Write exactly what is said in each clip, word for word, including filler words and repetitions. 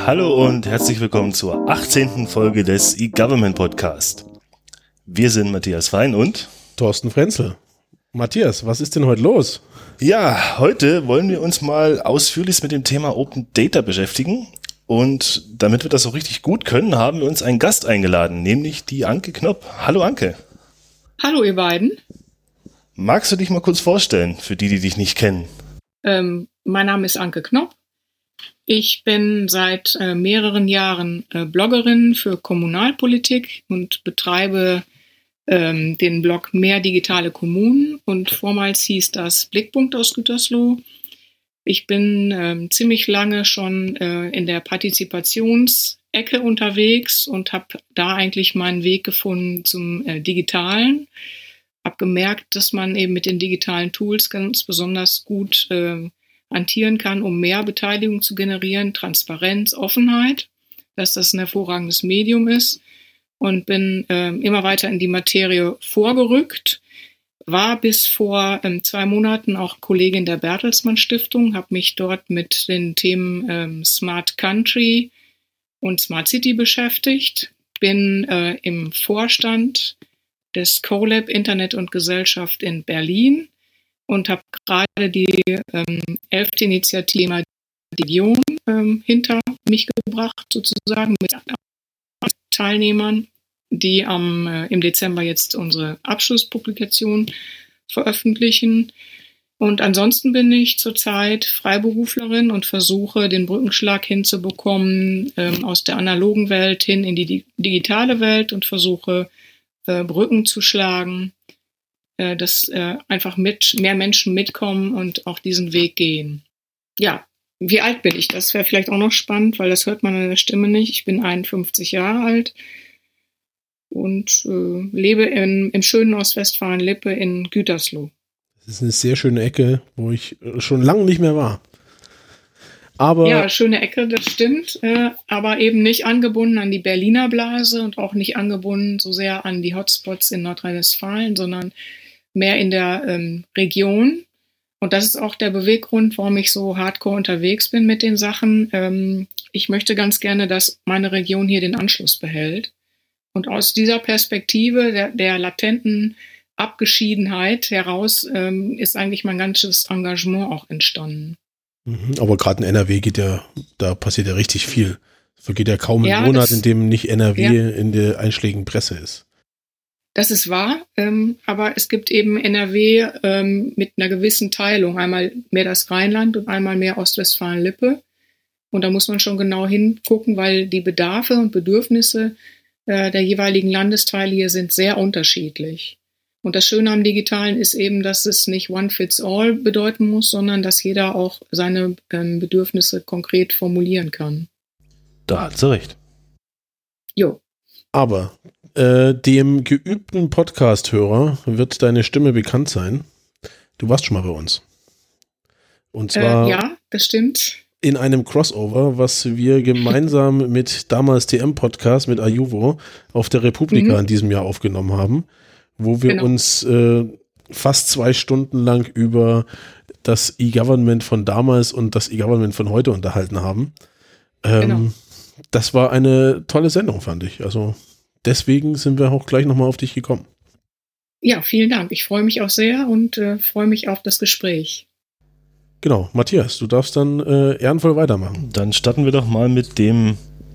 Hallo und herzlich willkommen zur achtzehnten Folge des eGovernment Podcast. Wir sind Matthias Fein und Thorsten Frenzel. Matthias, was ist denn heute los? Ja, heute wollen wir uns mal ausführlich mit dem Thema Open Data beschäftigen. Und damit wir das auch richtig gut können, haben wir uns einen Gast eingeladen, nämlich die Anke Knopp. Hallo Anke. Hallo ihr beiden. Magst du dich mal kurz vorstellen, für die, die dich nicht kennen? Ähm, mein Name ist Anke Knopp. Ich bin seit äh, mehreren Jahren äh, Bloggerin für Kommunalpolitik und betreibe ähm, den Blog Mehr digitale Kommunen. Und vormals hieß das Blickpunkt aus Gütersloh. Ich bin ähm, ziemlich lange schon äh, in der Partizipationsecke unterwegs und habe da eigentlich meinen Weg gefunden zum äh, Digitalen. Habe gemerkt, dass man eben mit den digitalen Tools ganz besonders gut äh, hantieren kann, um mehr Beteiligung zu generieren, Transparenz, Offenheit, dass das ein hervorragendes Medium ist, und bin äh, immer weiter in die Materie vorgerückt. War bis vor ähm, zwei Monaten auch Kollegin der Bertelsmann Stiftung, habe mich dort mit den Themen ähm, Smart Country und Smart City beschäftigt, bin äh, im Vorstand des CoLab Internet und Gesellschaft in Berlin und habe gerade die ähm, elfte Initiative Region ähm, hinter mich gebracht, sozusagen mit Teilnehmern, die am, äh, im Dezember jetzt unsere Abschlusspublikation veröffentlichen. Und ansonsten bin ich zurzeit Freiberuflerin und versuche, den Brückenschlag hinzubekommen ähm, aus der analogen Welt hin in die di- digitale Welt und versuche, äh, Brücken zu schlagen, äh, dass äh, einfach mit mehr Menschen mitkommen und auch diesen Weg gehen. Ja, wie alt bin ich? Das wäre vielleicht auch noch spannend, weil das hört man an der Stimme nicht. Ich bin einundfünfzig Jahre alt und äh, lebe in, im schönen Ostwestfalen-Lippe in Gütersloh. Das ist eine sehr schöne Ecke, wo ich schon lange nicht mehr war. Aber ja, schöne Ecke, das stimmt, äh, aber eben nicht angebunden an die Berliner Blase und auch nicht angebunden so sehr an die Hotspots in Nordrhein-Westfalen, sondern mehr in der ähm, Region. Und das ist auch der Beweggrund, warum ich so hardcore unterwegs bin mit den Sachen. Ähm, ich möchte ganz gerne, dass meine Region hier den Anschluss behält. Und aus dieser Perspektive der, der latenten Abgeschiedenheit heraus ähm, ist eigentlich mein ganzes Engagement auch entstanden. Aber gerade in N R W geht ja, da passiert ja richtig viel. Es vergeht ja kaum ein Ja, Monat, das- in dem nicht N R W ja. in der einschlägigen Presse ist. Das ist wahr, ähm, aber es gibt eben N R W ähm, mit einer gewissen Teilung. Einmal mehr das Rheinland und einmal mehr Ostwestfalen-Lippe. Und da muss man schon genau hingucken, weil die Bedarfe und Bedürfnisse äh, der jeweiligen Landesteile hier sind sehr unterschiedlich. Und das Schöne am Digitalen ist eben, dass es nicht one fits all bedeuten muss, sondern dass jeder auch seine ähm, Bedürfnisse konkret formulieren kann. Da hat sie recht. Jo. Aber äh, dem geübten Podcast-Hörer wird deine Stimme bekannt sein. Du warst schon mal bei uns. Und zwar Äh, ja, das stimmt. in einem Crossover, was wir gemeinsam mit damals T M-Podcast, mit Ayuvo, auf der Republika Mhm. in diesem Jahr aufgenommen haben, wo wir Genau. uns äh, fast zwei Stunden lang über das eGovernment von damals und das eGovernment von heute unterhalten haben. Ähm, Genau. Das war eine tolle Sendung, fand ich. Also deswegen sind wir auch gleich nochmal auf dich gekommen. Ja, vielen Dank. Ich freue mich auch sehr und äh, freue mich auf das Gespräch. Genau, Matthias, du darfst dann äh, ehrenvoll weitermachen. Dann starten wir doch mal mit dem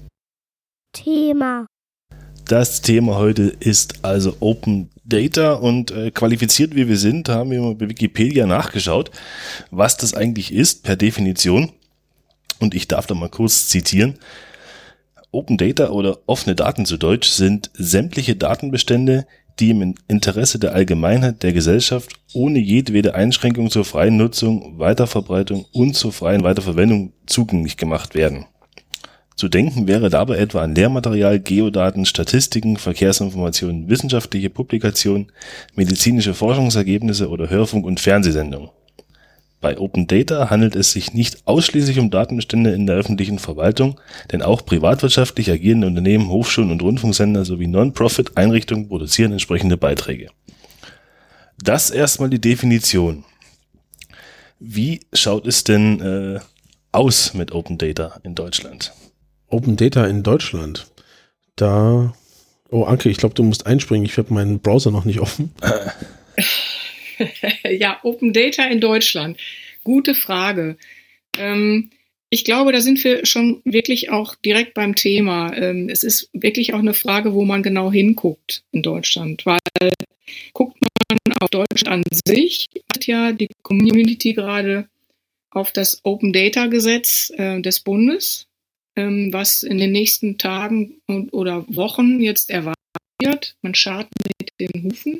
Thema. Das Thema heute ist also Open Data, und äh, qualifiziert wie wir sind, haben wir mal bei Wikipedia nachgeschaut, was das eigentlich ist per Definition. Und ich darf da mal kurz zitieren. Open Data oder offene Daten zu Deutsch sind sämtliche Datenbestände, die im Interesse der Allgemeinheit der Gesellschaft ohne jedwede Einschränkung zur freien Nutzung, Weiterverbreitung und zur freien Weiterverwendung zugänglich gemacht werden. Zu denken wäre dabei etwa an Lehrmaterial, Geodaten, Statistiken, Verkehrsinformationen, wissenschaftliche Publikationen, medizinische Forschungsergebnisse oder Hörfunk- und Fernsehsendungen. Bei Open Data handelt es sich nicht ausschließlich um Datenbestände in der öffentlichen Verwaltung, denn auch privatwirtschaftlich agierende Unternehmen, Hochschulen und Rundfunksender sowie Non-Profit-Einrichtungen produzieren entsprechende Beiträge. Das erstmal die Definition. Wie schaut es denn äh, aus mit Open Data in Deutschland? Open Data in Deutschland. Da, oh Anke, ich glaube, du musst einspringen. Ich habe meinen Browser noch nicht offen. Ja, Open Data in Deutschland. Gute Frage. Ähm, ich glaube, da sind wir schon wirklich auch direkt beim Thema. Ähm, es ist wirklich auch eine Frage, wo man genau hinguckt in Deutschland. Weil guckt man auf Deutschland an sich, hat ja die Community gerade auf das Open Data Gesetz äh, des Bundes, ähm, was in den nächsten Tagen und, oder Wochen jetzt erwartet wird. Man scharrt mit den Hufen.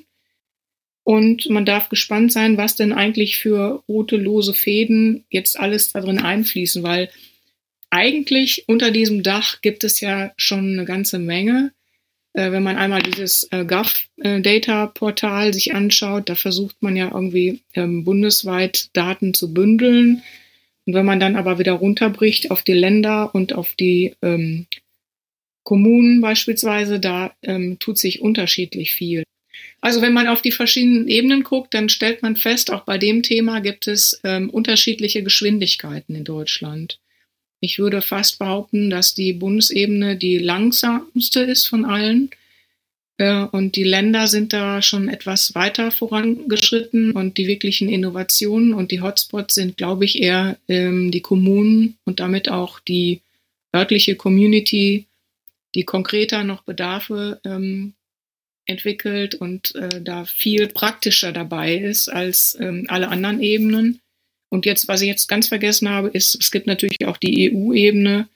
Und man darf gespannt sein, was denn eigentlich für rote, lose Fäden jetzt alles da drin einfließen, weil eigentlich unter diesem Dach gibt es ja schon eine ganze Menge. Äh, wenn man einmal dieses äh, Gov-Data-Portal sich anschaut, da versucht man ja irgendwie ähm, bundesweit Daten zu bündeln. Und wenn man dann aber wieder runterbricht auf die Länder und auf die ähm, Kommunen beispielsweise, da ähm, tut sich unterschiedlich viel. Also wenn man auf die verschiedenen Ebenen guckt, dann stellt man fest, auch bei dem Thema gibt es ähm, unterschiedliche Geschwindigkeiten in Deutschland. Ich würde fast behaupten, dass die Bundesebene die langsamste ist von allen. Äh, und die Länder sind da schon etwas weiter vorangeschritten. Und die wirklichen Innovationen und die Hotspots sind, glaube ich, eher ähm, die Kommunen und damit auch die örtliche Community, die konkreter noch Bedarfe ähm, entwickelt und äh, da viel praktischer dabei ist als ähm, alle anderen Ebenen. Und jetzt, was ich jetzt ganz vergessen habe, ist, es gibt natürlich auch die E U-Ebene,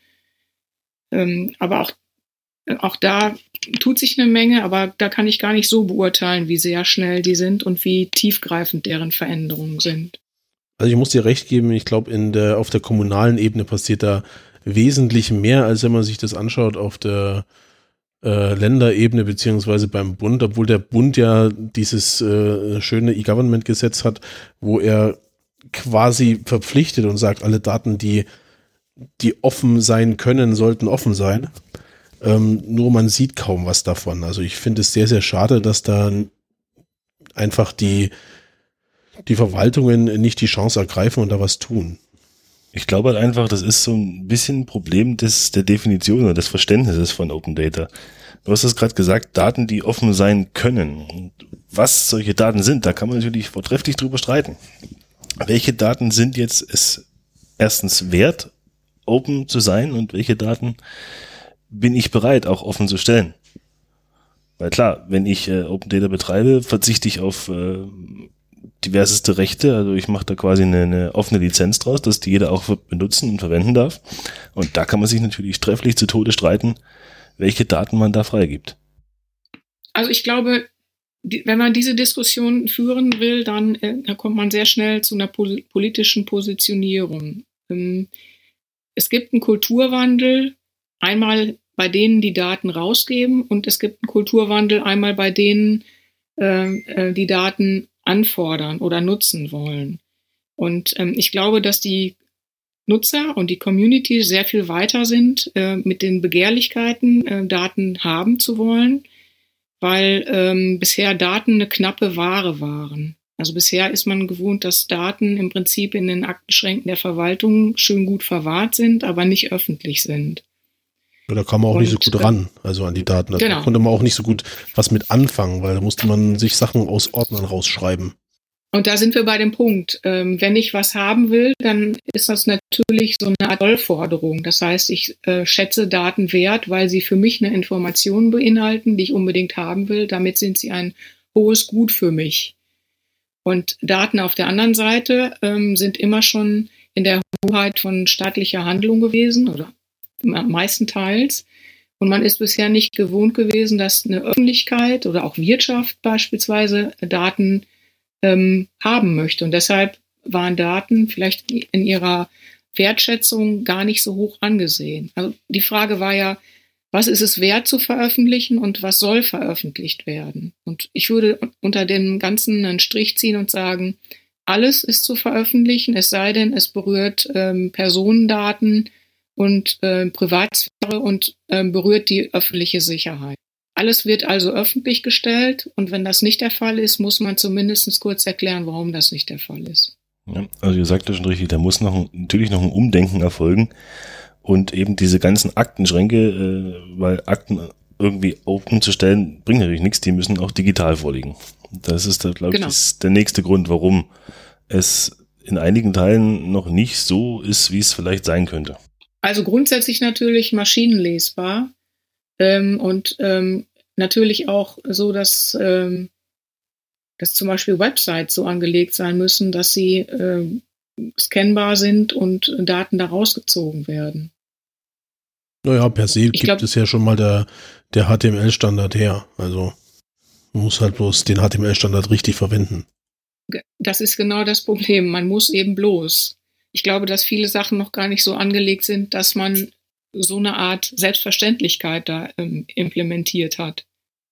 ähm, aber auch, äh, auch da tut sich eine Menge, aber da kann ich gar nicht so beurteilen, wie sehr schnell die sind und wie tiefgreifend deren Veränderungen sind. Also ich muss dir recht geben, ich glaube, in der, auf der kommunalen Ebene passiert da wesentlich mehr, als wenn man sich das anschaut auf der Äh, Länderebene beziehungsweise beim Bund, obwohl der Bund ja dieses äh, schöne E-Government-Gesetz hat, wo er quasi verpflichtet und sagt, alle Daten, die, die offen sein können, sollten offen sein. Ähm, nur man sieht kaum was davon. Also ich finde es sehr, sehr schade, dass da einfach die, die Verwaltungen nicht die Chance ergreifen und da was tun. Ich glaube halt einfach, das ist so ein bisschen ein Problem des, der Definition oder des Verständnisses von Open Data. Du hast es gerade gesagt, Daten, die offen sein können. Und was solche Daten sind, da kann man natürlich vortrefflich drüber streiten. Welche Daten sind jetzt es erstens wert, open zu sein und welche Daten bin ich bereit, auch offen zu stellen? Weil klar, wenn ich äh, Open Data betreibe, verzichte ich auf äh, diverseste Rechte, also ich mache da quasi eine, eine offene Lizenz draus, dass die jeder auch benutzen und verwenden darf. Und da kann man sich natürlich trefflich zu Tode streiten, welche Daten man da freigibt. Also ich glaube, die, wenn man diese Diskussion führen will, dann, äh, dann kommt man sehr schnell zu einer pol- politischen Positionierung. Ähm, es gibt einen Kulturwandel, einmal bei denen, die Daten rausgeben, und es gibt einen Kulturwandel einmal bei denen, äh, die Daten anfordern oder nutzen wollen. Und ähm, ich glaube, dass die Nutzer und die Community sehr viel weiter sind äh, mit den Begehrlichkeiten, äh, Daten haben zu wollen, weil ähm, bisher Daten eine knappe Ware waren. Also bisher ist man gewohnt, dass Daten im Prinzip in den Aktenschränken der Verwaltung schön gut verwahrt sind, aber nicht öffentlich sind. Ja, da kam man auch und, nicht so gut ran, also an die Daten. Also genau. Da konnte man auch nicht so gut was mit anfangen, weil da musste man sich Sachen aus Ordnern rausschreiben. Und da sind wir bei dem Punkt. Ähm, wenn ich was haben will, dann ist das natürlich so eine Art Sollforderung. Das heißt, ich äh, schätze Daten wert, weil sie für mich eine Information beinhalten, die ich unbedingt haben will. Damit sind sie ein hohes Gut für mich. Und Daten auf der anderen Seite ähm, sind immer schon in der Hoheit von staatlicher Handlung gewesen oder meistenteils. Und man ist bisher nicht gewohnt gewesen, dass eine Öffentlichkeit oder auch Wirtschaft beispielsweise Daten ähm, haben möchte. Und deshalb waren Daten vielleicht in ihrer Wertschätzung gar nicht so hoch angesehen. Also die Frage war ja, was ist es wert zu veröffentlichen und was soll veröffentlicht werden? Und ich würde unter dem Ganzen einen Strich ziehen und sagen, alles ist zu veröffentlichen, es sei denn, es berührt ähm, Personendaten und äh, Privatsphäre und äh, berührt die öffentliche Sicherheit. Alles wird also öffentlich gestellt, und wenn das nicht der Fall ist, muss man zumindest kurz erklären, warum das nicht der Fall ist. Ja, also ihr sagt ja schon richtig, da muss noch ein, natürlich noch ein Umdenken erfolgen, Und eben diese ganzen Aktenschränke, äh, weil Akten irgendwie open zu stellen, bringt natürlich nichts, die müssen auch digital vorliegen. Das ist, glaube ich, genau. der nächste Grund, warum es in einigen Teilen noch nicht so ist, wie es vielleicht sein könnte. Also grundsätzlich natürlich maschinenlesbar ähm, und ähm, natürlich auch so, dass, ähm, dass zum Beispiel Websites so angelegt sein müssen, dass sie äh, scannbar sind und Daten da rausgezogen werden. Naja, per se ich gibt glaub, es ja schon mal der, der H T M L-Standard her. Also man muss halt bloß den H T M L-Standard richtig verwenden. Das ist genau das Problem. Man muss eben bloß. Ich glaube, dass viele Sachen noch gar nicht so angelegt sind, dass man so eine Art Selbstverständlichkeit da ähm, implementiert hat.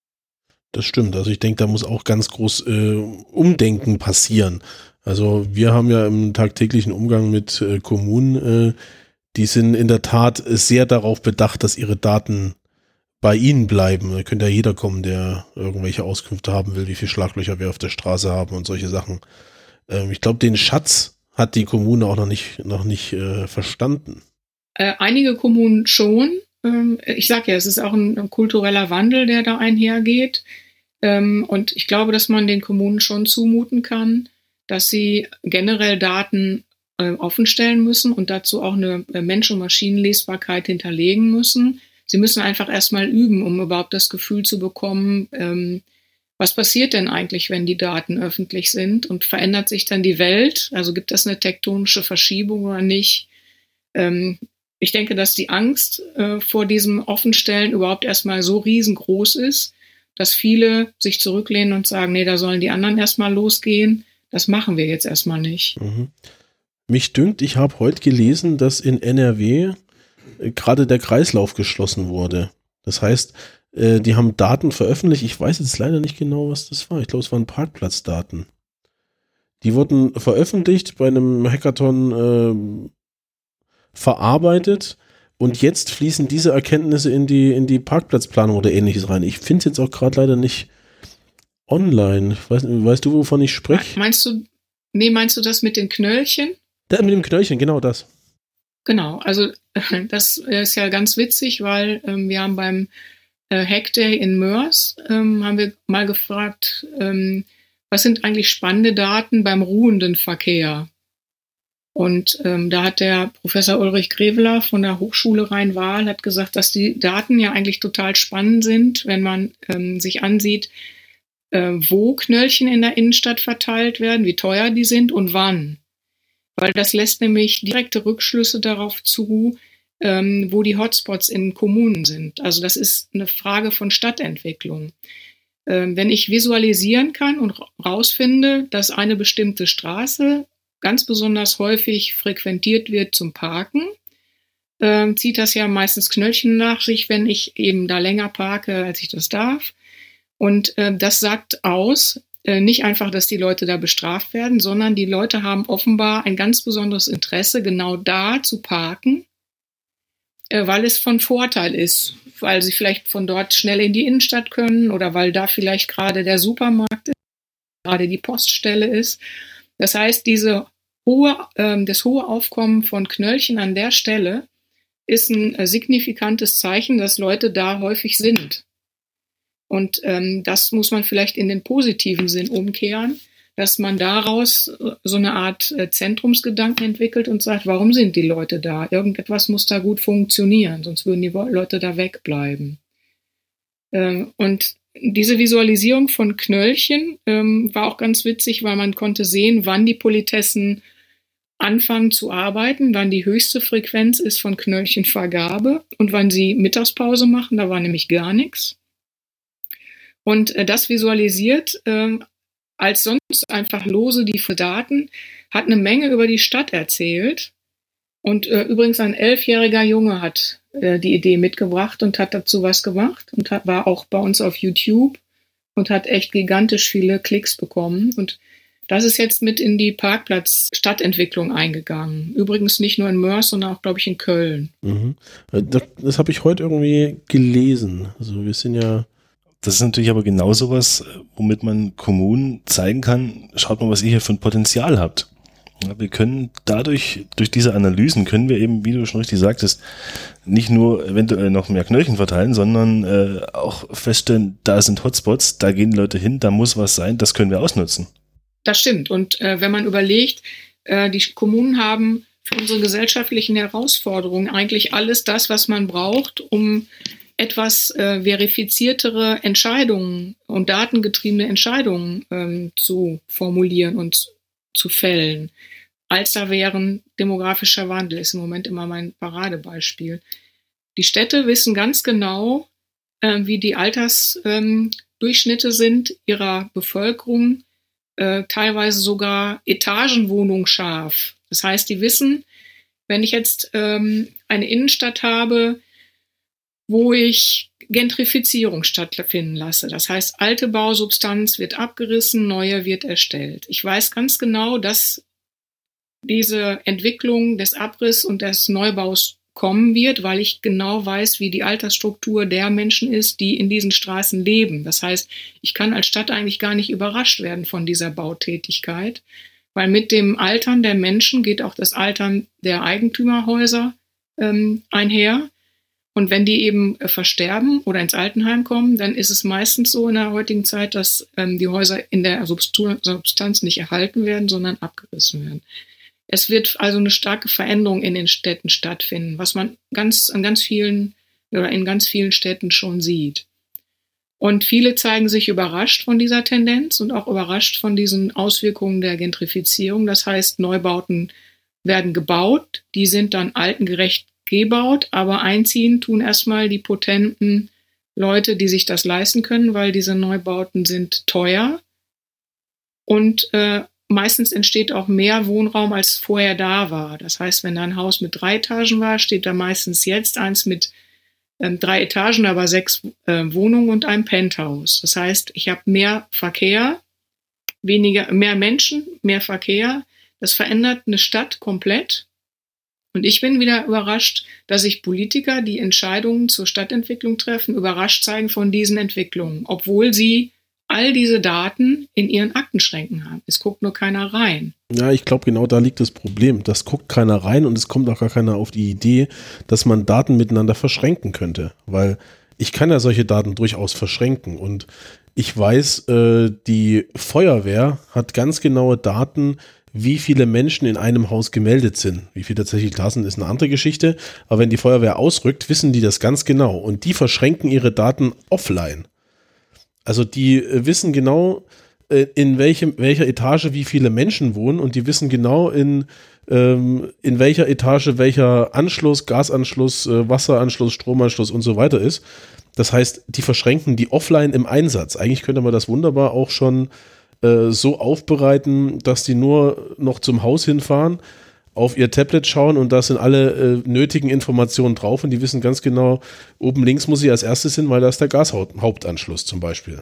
Das stimmt. Also ich denke, da muss auch ganz groß äh, Umdenken passieren. Also wir haben ja im tagtäglichen Umgang mit äh, Kommunen, äh, die sind in der Tat sehr darauf bedacht, dass ihre Daten bei ihnen bleiben. Da könnte ja jeder kommen, der irgendwelche Auskünfte haben will, wie viele Schlaglöcher wir auf der Straße haben und solche Sachen. Ähm, ich glaube, den Schatz hat die Kommune auch noch nicht, noch nicht äh, verstanden. Äh, einige Kommunen schon. Ähm, ich sage ja, es ist auch ein, ein kultureller Wandel, der da einhergeht. Ähm, und ich glaube, dass man den Kommunen schon zumuten kann, dass sie generell Daten äh, offenstellen müssen und dazu auch eine äh, Mensch- und Maschinenlesbarkeit hinterlegen müssen. Sie müssen einfach erstmal üben, um überhaupt das Gefühl zu bekommen, ähm, was passiert denn eigentlich, wenn die Daten öffentlich sind und verändert sich dann die Welt? Also gibt es eine tektonische Verschiebung oder nicht? Ähm, ich denke, dass die Angst äh, vor diesem Offenstellen überhaupt erstmal so riesengroß ist, dass viele sich zurücklehnen und sagen, nee, da sollen die anderen erstmal losgehen. Das machen wir jetzt erstmal nicht. Mhm. Mich dünkt, ich habe heute gelesen, dass in N R W äh, gerade der Kreislauf geschlossen wurde. Das heißt, äh, die haben Daten veröffentlicht. Ich weiß jetzt leider nicht genau, was das war. Ich glaube, es waren Parkplatzdaten. Die wurden veröffentlicht, bei einem Hackathon äh, verarbeitet und jetzt fließen diese Erkenntnisse in die, in die Parkplatzplanung oder ähnliches rein. Ich finde es jetzt auch gerade leider nicht online. Weißt, weißt du, wovon ich spreche? Meinst du, nee, meinst du das mit den Knöllchen? Da, mit dem Knöllchen, genau das. Genau, also das ist ja ganz witzig, weil ähm, wir haben beim äh, Hackday in Moers, ähm, haben wir mal gefragt, ähm, was sind eigentlich spannende Daten beim ruhenden Verkehr? Und ähm, da hat der Professor Ulrich Greveler von der Hochschule Rhein-Waal hat gesagt, dass die Daten ja eigentlich total spannend sind, wenn man ähm, sich ansieht, äh, wo Knöllchen in der Innenstadt verteilt werden, wie teuer die sind und wann. Weil das lässt nämlich direkte Rückschlüsse darauf zu, ähm, wo die Hotspots in Kommunen sind. Also das ist eine Frage von Stadtentwicklung. Ähm, wenn ich visualisieren kann und rausfinde, dass eine bestimmte Straße ganz besonders häufig frequentiert wird zum Parken, äh, zieht das ja meistens Knöllchen nach sich, wenn ich eben da länger parke, als ich das darf. Und äh, das sagt aus, äh, nicht einfach, dass die Leute da bestraft werden, sondern die Leute haben offenbar ein ganz besonderes Interesse, genau da zu parken, äh, weil es von Vorteil ist, weil sie vielleicht von dort schnell in die Innenstadt können oder weil da vielleicht gerade der Supermarkt ist, gerade die Poststelle ist. Das heißt, diese hohe, äh, das hohe Aufkommen von Knöllchen an der Stelle ist ein äh, signifikantes Zeichen, dass Leute da häufig sind. Und ähm, das muss man vielleicht in den positiven Sinn umkehren, dass man daraus äh, so eine Art äh, Zentrumsgedanken entwickelt und sagt, warum sind die Leute da? Irgendetwas muss da gut funktionieren, sonst würden die Leute da wegbleiben. Äh, und diese Visualisierung von Knöllchen ähm, war auch ganz witzig, weil man konnte sehen, wann die Politessen anfangen zu arbeiten, wann die höchste Frequenz ist von Knöllchenvergabe und wann sie Mittagspause machen, da war nämlich gar nichts. Und äh, das visualisiert äh, als sonst einfach lose die Daten, hat eine Menge über die Stadt erzählt. Und äh, übrigens ein elfjähriger Junge hat äh, die Idee mitgebracht und hat dazu was gemacht und hat, war auch bei uns auf YouTube und hat echt gigantisch viele Klicks bekommen. Und das ist jetzt mit in die Parkplatz-Stadtentwicklung eingegangen. Übrigens nicht nur in Moers, sondern auch, glaube ich, in Köln. Mhm. Das, das habe ich heute irgendwie gelesen. Also wir sind ja... Das ist natürlich aber genau sowas, womit man Kommunen zeigen kann, schaut mal, was ihr hier für ein Potenzial habt. Wir können dadurch, durch diese Analysen können wir eben, wie du schon richtig sagtest, nicht nur eventuell noch mehr Knöllchen verteilen, sondern äh, auch feststellen, da sind Hotspots, da gehen die Leute hin, da muss was sein, das können wir ausnutzen. Das stimmt. Und äh, wenn man überlegt, äh, die Kommunen haben für unsere gesellschaftlichen Herausforderungen eigentlich alles das, was man braucht, um etwas äh, verifiziertere Entscheidungen und datengetriebene Entscheidungen ähm, zu formulieren und zu fällen. Als da wären demografischer Wandel, ist im Moment immer mein Paradebeispiel. Die Städte wissen ganz genau, äh, wie die Altersdurchschnitte ähm, sind ihrer Bevölkerung, äh, teilweise sogar etagenwohnung scharf. Das heißt, die wissen, wenn ich jetzt ähm, eine Innenstadt habe, wo ich Gentrifizierung stattfinden lasse. Das heißt, alte Bausubstanz wird abgerissen, neue wird erstellt. Ich weiß ganz genau, dass diese Entwicklung des Abriss und des Neubaus kommen wird, weil ich genau weiß, wie die Altersstruktur der Menschen ist, die in diesen Straßen leben. Das heißt, ich kann als Stadt eigentlich gar nicht überrascht werden von dieser Bautätigkeit, weil mit dem Altern der Menschen geht auch das Altern der Eigentümerhäuser ähm, einher. Und wenn die eben äh, versterben oder ins Altenheim kommen, dann ist es meistens so in der heutigen Zeit, dass ähm, die Häuser in der Substanz nicht erhalten werden, sondern abgerissen werden. Es wird also eine starke Veränderung in den Städten stattfinden, was man ganz an ganz vielen oder in ganz vielen Städten schon sieht. Und viele zeigen sich überrascht von dieser Tendenz und auch überrascht von diesen Auswirkungen der Gentrifizierung. Das heißt, Neubauten werden gebaut, die sind dann altengerecht gebaut, aber einziehen tun erstmal die potenten Leute, die sich das leisten können, weil diese Neubauten sind teuer und äh, meistens entsteht auch mehr Wohnraum, als vorher da war. Das heißt, wenn da ein Haus mit drei Etagen war, steht da meistens jetzt eins mit ähm, drei Etagen, aber sechs äh, Wohnungen und einem Penthouse. Das heißt, ich habe mehr Verkehr, weniger, mehr Menschen, mehr Verkehr. Das verändert eine Stadt komplett. Und ich bin wieder überrascht, dass sich Politiker, die Entscheidungen zur Stadtentwicklung treffen, überrascht zeigen von diesen Entwicklungen, obwohl sie all diese Daten in ihren Aktenschränken haben. Es guckt nur keiner rein. Ja, ich glaube, genau da liegt das Problem. Das guckt keiner rein und es kommt auch gar keiner auf die Idee, dass man Daten miteinander verschränken könnte. Weil ich kann ja solche Daten durchaus verschränken und ich weiß, äh, die Feuerwehr hat ganz genaue Daten, wie viele Menschen in einem Haus gemeldet sind. Wie viel tatsächlich da sind, ist eine andere Geschichte. Aber wenn die Feuerwehr ausrückt, wissen die das ganz genau. Und die verschränken ihre Daten offline. Also die wissen genau, in welchem, welcher Etage wie viele Menschen wohnen. Und die wissen genau, in, ähm, in welcher Etage welcher Anschluss, Gasanschluss, Wasseranschluss, Stromanschluss und so weiter ist. Das heißt, die verschränken die offline im Einsatz. Eigentlich könnte man das wunderbar auch schon so aufbereiten, dass die nur noch zum Haus hinfahren, auf ihr Tablet schauen und da sind alle äh, nötigen Informationen drauf und die wissen ganz genau, oben links muss ich als erstes hin, weil da ist der Gashauptanschluss zum Beispiel.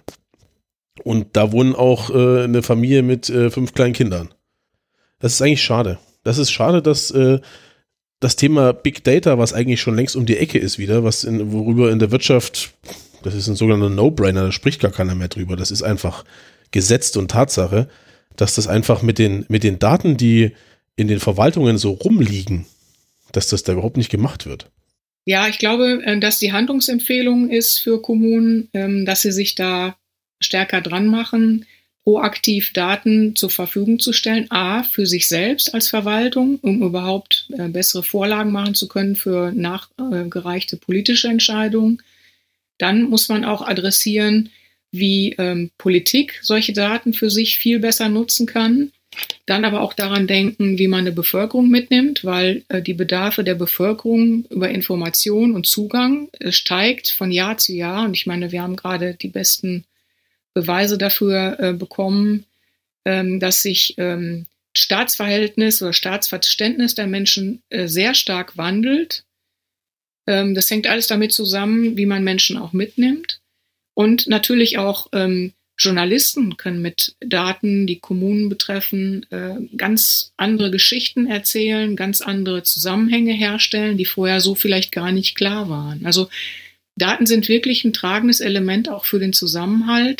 Und da wohnen auch äh, eine Familie mit äh, fünf kleinen Kindern. Das ist eigentlich schade. Das ist schade, dass äh, das Thema Big Data, was eigentlich schon längst um die Ecke ist wieder, was in, worüber in der Wirtschaft, das ist ein sogenannter No-Brainer, da spricht gar keiner mehr drüber, das ist einfach gesetzt und Tatsache, dass das einfach mit den, mit den Daten, die in den Verwaltungen so rumliegen, dass das da überhaupt nicht gemacht wird. Ja, ich glaube, dass die Handlungsempfehlung ist für Kommunen, dass sie sich da stärker dran machen, proaktiv Daten zur Verfügung zu stellen, a, für sich selbst als Verwaltung, um überhaupt bessere Vorlagen machen zu können für nachgereichte politische Entscheidungen. Dann muss man auch adressieren, wie ähm, Politik solche Daten für sich viel besser nutzen kann. Dann aber auch daran denken, wie man eine Bevölkerung mitnimmt, weil äh, die Bedarfe der Bevölkerung über Information und Zugang äh, steigt von Jahr zu Jahr. Und ich meine, wir haben gerade die besten Beweise dafür äh, bekommen, ähm, dass sich ähm, Staatsverhältnis oder Staatsverständnis der Menschen äh, sehr stark wandelt. Ähm, das hängt alles damit zusammen, wie man Menschen auch mitnimmt. Und natürlich auch ähm, Journalisten können mit Daten, die Kommunen betreffen, äh, ganz andere Geschichten erzählen, ganz andere Zusammenhänge herstellen, die vorher so vielleicht gar nicht klar waren. Also Daten sind wirklich ein tragendes Element auch für den Zusammenhalt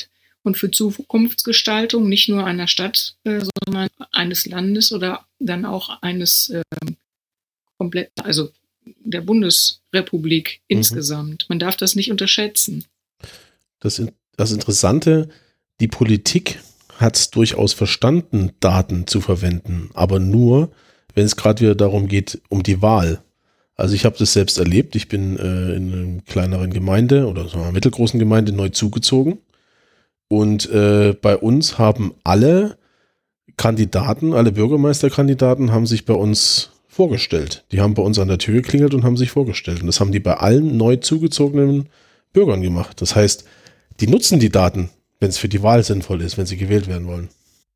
und für Zukunftsgestaltung nicht nur einer Stadt, äh, sondern eines Landes oder dann auch eines äh, komplett, also der Bundesrepublik mhm. insgesamt. Man darf das nicht unterschätzen. Das, das Interessante, die Politik hat es durchaus verstanden, Daten zu verwenden, aber nur, wenn es gerade wieder darum geht, um die Wahl. Also ich habe das selbst erlebt. Ich bin äh, in einer kleineren Gemeinde oder so einer mittelgroßen Gemeinde neu zugezogen. Und äh, bei uns haben alle Kandidaten, alle Bürgermeisterkandidaten haben sich bei uns vorgestellt. Die haben bei uns an der Tür geklingelt und haben sich vorgestellt. Und das haben die bei allen neu zugezogenen Bürgern gemacht. Das heißt, die nutzen die Daten, wenn es für die Wahl sinnvoll ist, wenn sie gewählt werden wollen.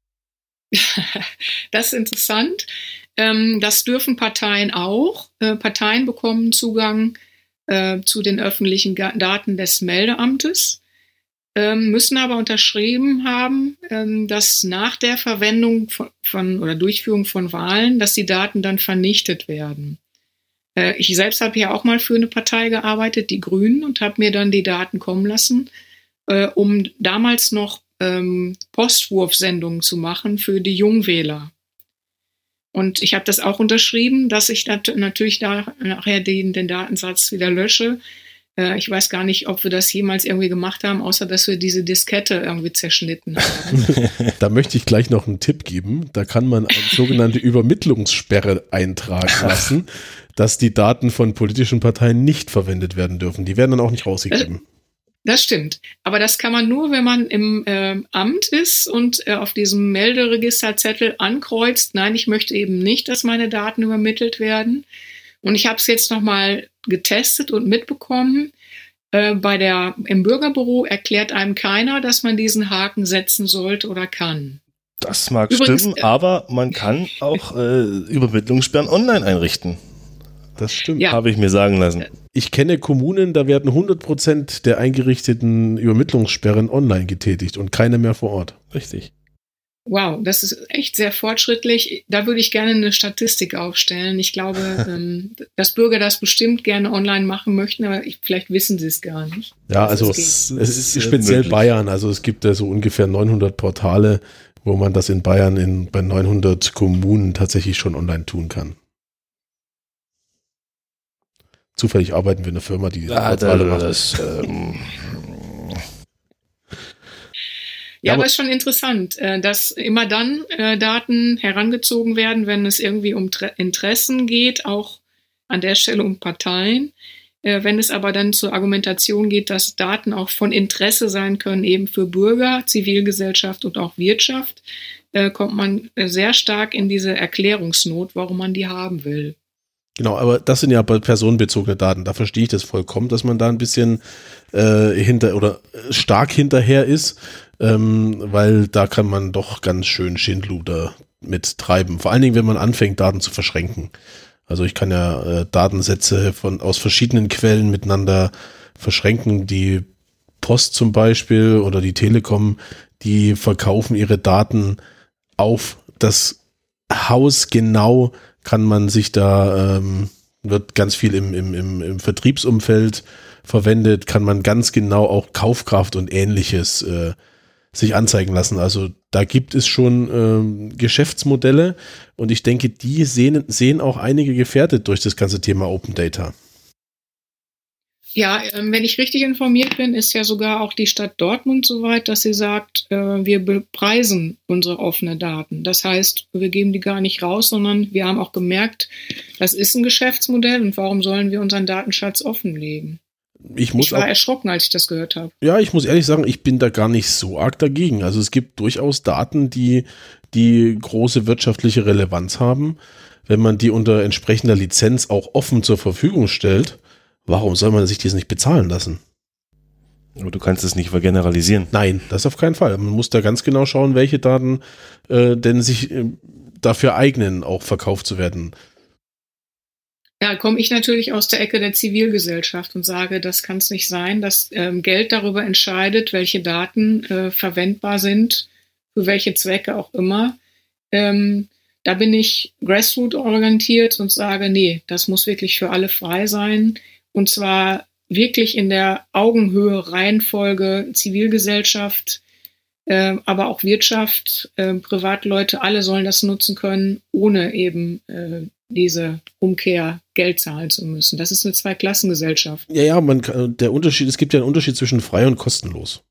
Das ist interessant. Das dürfen Parteien auch. Parteien bekommen Zugang zu den öffentlichen Daten des Meldeamtes, müssen aber unterschrieben haben, dass nach der Verwendung von, von oder Durchführung von Wahlen, dass die Daten dann vernichtet werden. Ich selbst habe ja auch mal für eine Partei gearbeitet, die Grünen, und habe mir dann die Daten kommen lassen, um damals noch Postwurfsendungen zu machen für die Jungwähler. Und ich habe das auch unterschrieben, dass ich nat- natürlich da nachher den, den Datensatz wieder lösche. Äh, ich weiß gar nicht, ob wir das jemals irgendwie gemacht haben, außer dass wir diese Diskette irgendwie zerschnitten haben. Da möchte ich gleich noch einen Tipp geben. Da kann man eine sogenannte Übermittlungssperre eintragen lassen, dass die Daten von politischen Parteien nicht verwendet werden dürfen. Die werden dann auch nicht rausgegeben. Das stimmt. Aber das kann man nur, wenn man im äh, Amt ist und äh, auf diesem Melderegisterzettel ankreuzt, nein, ich möchte eben nicht, dass meine Daten übermittelt werden. Und ich habe es jetzt nochmal getestet und mitbekommen. Äh, bei der, im Bürgerbüro erklärt einem keiner, dass man diesen Haken setzen sollte oder kann. Das mag Übrigens, stimmen, aber man kann auch äh, Übermittlungssperren online einrichten. Das stimmt. Ja. Habe ich mir sagen lassen. Ich kenne Kommunen, da werden hundert Prozent der eingerichteten Übermittlungssperren online getätigt und keine mehr vor Ort. Richtig. Wow, das ist echt sehr fortschrittlich. Da würde ich gerne eine Statistik aufstellen. Ich glaube, ähm, dass Bürger das bestimmt gerne online machen möchten, aber ich, vielleicht wissen sie es gar nicht. Ja, also es, es ist speziell möglich. Bayern. Also es gibt ja so ungefähr neunhundert Portale, wo man das in Bayern in, bei neunhundert Kommunen tatsächlich schon online tun kann. Zufällig arbeiten wir in einer Firma, die diese ja, Portale macht. Das, ähm Ja, aber es ist schon interessant, dass immer dann Daten herangezogen werden, wenn es irgendwie um Interessen geht, auch an der Stelle um Parteien. Wenn es aber dann zur Argumentation geht, dass Daten auch von Interesse sein können, eben für Bürger, Zivilgesellschaft und auch Wirtschaft, kommt man sehr stark in diese Erklärungsnot, warum man die haben will. Genau, aber das sind ja personenbezogene Daten. Da verstehe ich das vollkommen, dass man da ein bisschen äh, hinter oder stark hinterher ist, ähm, weil da kann man doch ganz schön Schindluder mit treiben. Vor allen Dingen, wenn man anfängt, Daten zu verschränken. Also ich kann ja äh, Datensätze von aus verschiedenen Quellen miteinander verschränken. Die Post zum Beispiel oder die Telekom, die verkaufen ihre Daten auf das Haus genau. Kann man sich da, ähm, wird ganz viel im, im, im, im Vertriebsumfeld verwendet, kann man ganz genau auch Kaufkraft und Ähnliches äh, sich anzeigen lassen. Also da gibt es schon ähm, Geschäftsmodelle und ich denke, die sehen, sehen auch einige gefährdet durch das ganze Thema Open Data. Ja, wenn ich richtig informiert bin, ist ja sogar auch die Stadt Dortmund so weit, dass sie sagt, wir bepreisen unsere offenen Daten. Das heißt, wir geben die gar nicht raus, sondern wir haben auch gemerkt, das ist ein Geschäftsmodell und warum sollen wir unseren Datenschatz offenlegen? Ich, muss ich war auch, erschrocken, als ich das gehört habe. Ja, ich muss ehrlich sagen, ich bin da gar nicht so arg dagegen. Also es gibt durchaus Daten, die, die große wirtschaftliche Relevanz haben. Wenn man die unter entsprechender Lizenz auch offen zur Verfügung stellt, warum soll man sich das nicht bezahlen lassen? Aber du kannst es nicht vergeneralisieren. Nein, das auf keinen Fall. Man muss da ganz genau schauen, welche Daten äh, denn sich äh, dafür eignen, auch verkauft zu werden. Ja, komme ich natürlich aus der Ecke der Zivilgesellschaft und sage, das kann es nicht sein, dass ähm, Geld darüber entscheidet, welche Daten äh, verwendbar sind, für welche Zwecke auch immer. Ähm, da bin ich grassroot-orientiert und sage, nee, das muss wirklich für alle frei sein. Und zwar wirklich in der Augenhöhe Reihenfolge Zivilgesellschaft, äh, aber auch Wirtschaft, äh, Privatleute, alle sollen das nutzen können, ohne eben äh, diese Umkehr Geld zahlen zu müssen. Das ist eine Zweiklassengesellschaft. Ja, ja, man kann, der Unterschied, es gibt ja einen Unterschied zwischen frei und kostenlos.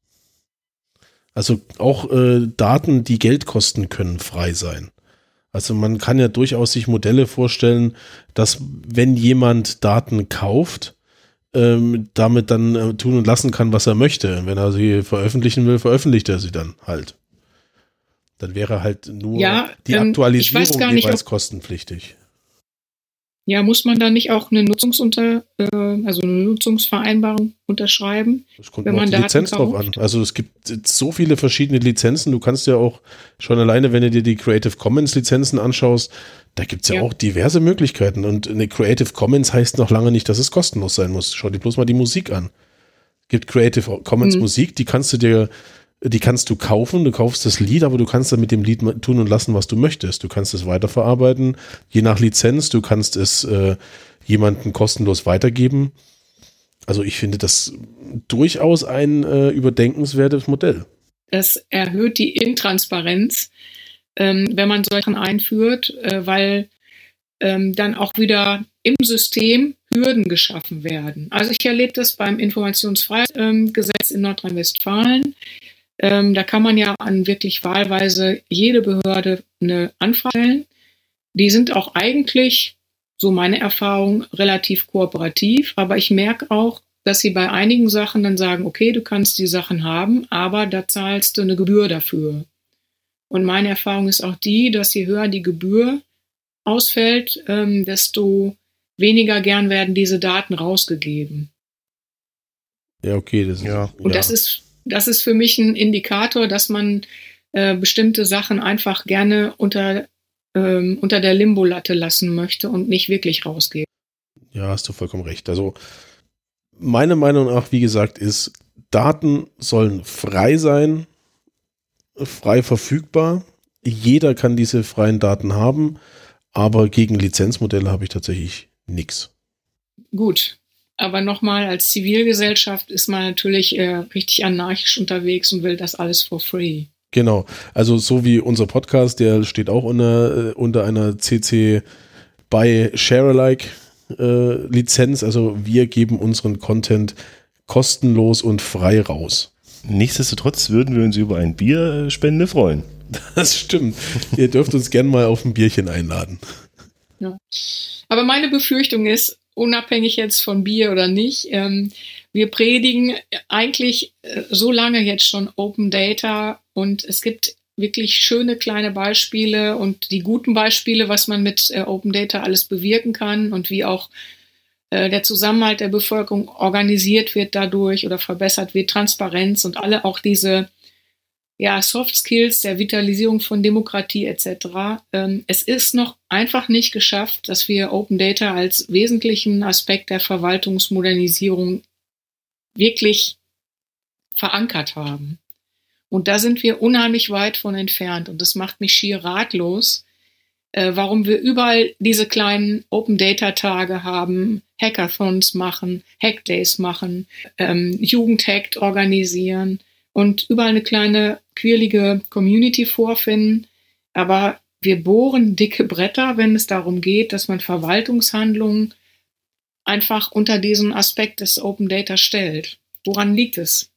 Also auch äh, Daten, die Geld kosten, können frei sein. Also man kann ja durchaus sich Modelle vorstellen, dass wenn jemand Daten kauft, ähm, damit dann äh, tun und lassen kann, was er möchte. Wenn er sie veröffentlichen will, veröffentlicht er sie dann halt. Dann wäre halt nur ja, die ähm, Aktualisierung ich weiß gar nicht, jeweils ob, kostenpflichtig. Ja, muss man da nicht auch eine Nutzungsunter, äh, also eine Nutzungsvereinbarung unterschreiben? Das kommt wenn nur auf man die Daten Lizenz drauf kauft? an. Also es gibt jetzt so viele verschiedene Lizenzen. Du kannst ja auch schon alleine, wenn du dir die Creative Commons Lizenzen anschaust, da gibt es ja, ja auch diverse Möglichkeiten. Und eine Creative Commons heißt noch lange nicht, dass es kostenlos sein muss. Schau dir bloß mal die Musik an. Es gibt Creative Commons mhm. Musik, die kannst du dir, die kannst du kaufen. Du kaufst das Lied, aber du kannst dann mit dem Lied tun und lassen, was du möchtest. Du kannst es weiterverarbeiten, je nach Lizenz. Du kannst es äh, jemandem kostenlos weitergeben. Also ich finde das durchaus ein äh, überdenkenswertes Modell. Es erhöht die Intransparenz, ähm, wenn man Sachen einführt, äh, weil ähm, dann auch wieder im System Hürden geschaffen werden. Also ich erlebe das beim Informationsfreiheitsgesetz in Nordrhein-Westfalen. Ähm, da kann man ja an wirklich wahlweise jede Behörde eine Anfrage stellen. Die sind auch eigentlich, so meine Erfahrung, relativ kooperativ. Aber ich merke auch, dass sie bei einigen Sachen dann sagen, okay, du kannst die Sachen haben, aber da zahlst du eine Gebühr dafür. Und meine Erfahrung ist auch die, dass je höher die Gebühr ausfällt, ähm, desto weniger gern werden diese Daten rausgegeben. Ja, okay. Das ist, ja. Und ja. das ist Das ist für mich ein Indikator, dass man äh, bestimmte Sachen einfach gerne unter, ähm, unter der Limbo-Latte lassen möchte und nicht wirklich rausgeben. Ja, hast du vollkommen recht. Also meine Meinung nach, wie gesagt, ist, Daten sollen frei sein, frei verfügbar. Jeder kann diese freien Daten haben, aber gegen Lizenzmodelle habe ich tatsächlich nichts. Gut. Aber nochmal, als Zivilgesellschaft ist man natürlich äh, richtig anarchisch unterwegs und will das alles for free. Genau, also so wie unser Podcast, der steht auch unter, äh, unter einer C C by Share-alike äh, Lizenz. Also wir geben unseren Content kostenlos und frei raus. Nichtsdestotrotz würden wir uns über ein Bierspende freuen. Das stimmt. Ihr dürft uns gerne mal auf ein Bierchen einladen. Ja. Aber meine Befürchtung ist, unabhängig jetzt von Bier oder nicht, ähm, wir predigen eigentlich äh, so lange jetzt schon Open Data und es gibt wirklich schöne kleine Beispiele und die guten Beispiele, was man mit äh, Open Data alles bewirken kann und wie auch äh, der Zusammenhalt der Bevölkerung organisiert wird dadurch oder verbessert wird, Transparenz und alle auch diese ja, Soft Skills der Vitalisierung von Demokratie et cetera. Ähm, es ist noch einfach nicht geschafft, dass wir Open Data als wesentlichen Aspekt der Verwaltungsmodernisierung wirklich verankert haben. Und da sind wir unheimlich weit von entfernt. Und das macht mich schier ratlos, äh, warum wir überall diese kleinen Open Data Tage haben, Hackathons machen, Hackdays machen, ähm, Jugendhackt organisieren und überall eine kleine quirlige Community vorfinden. Aber wir bohren dicke Bretter, wenn es darum geht, dass man Verwaltungshandlungen einfach unter diesen Aspekt des Open Data stellt. Woran liegt es?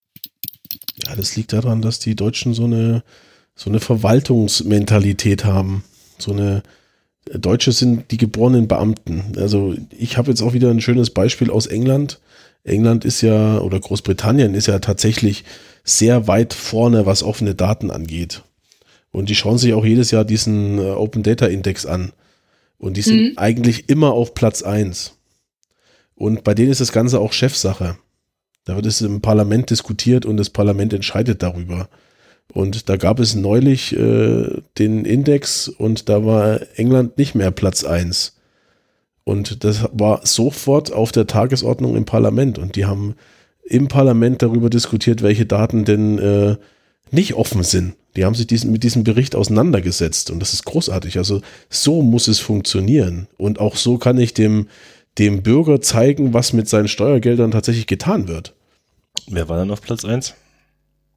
Ja, das liegt daran, dass die Deutschen so eine, so eine Verwaltungsmentalität haben. So eine Deutsche sind die geborenen Beamten. Also ich habe jetzt auch wieder ein schönes Beispiel aus England. England ist ja, oder Großbritannien ist ja tatsächlich sehr weit vorne, was offene Daten angeht. Und die schauen sich auch jedes Jahr diesen äh, Open Data Index an. Und die sind mhm. eigentlich immer auf Platz eins. Und bei denen ist das Ganze auch Chefsache. Da wird es im Parlament diskutiert und das Parlament entscheidet darüber. Und da gab es neulich äh, den Index und da war England nicht mehr Platz eins. Und das war sofort auf der Tagesordnung im Parlament. Und die haben im Parlament darüber diskutiert, welche Daten denn äh, nicht offen sind. Die haben sich diesen, mit diesem Bericht auseinandergesetzt. Und das ist großartig. Also so muss es funktionieren. Und auch so kann ich dem, dem Bürger zeigen, was mit seinen Steuergeldern tatsächlich getan wird. Wer war dann auf Platz eins?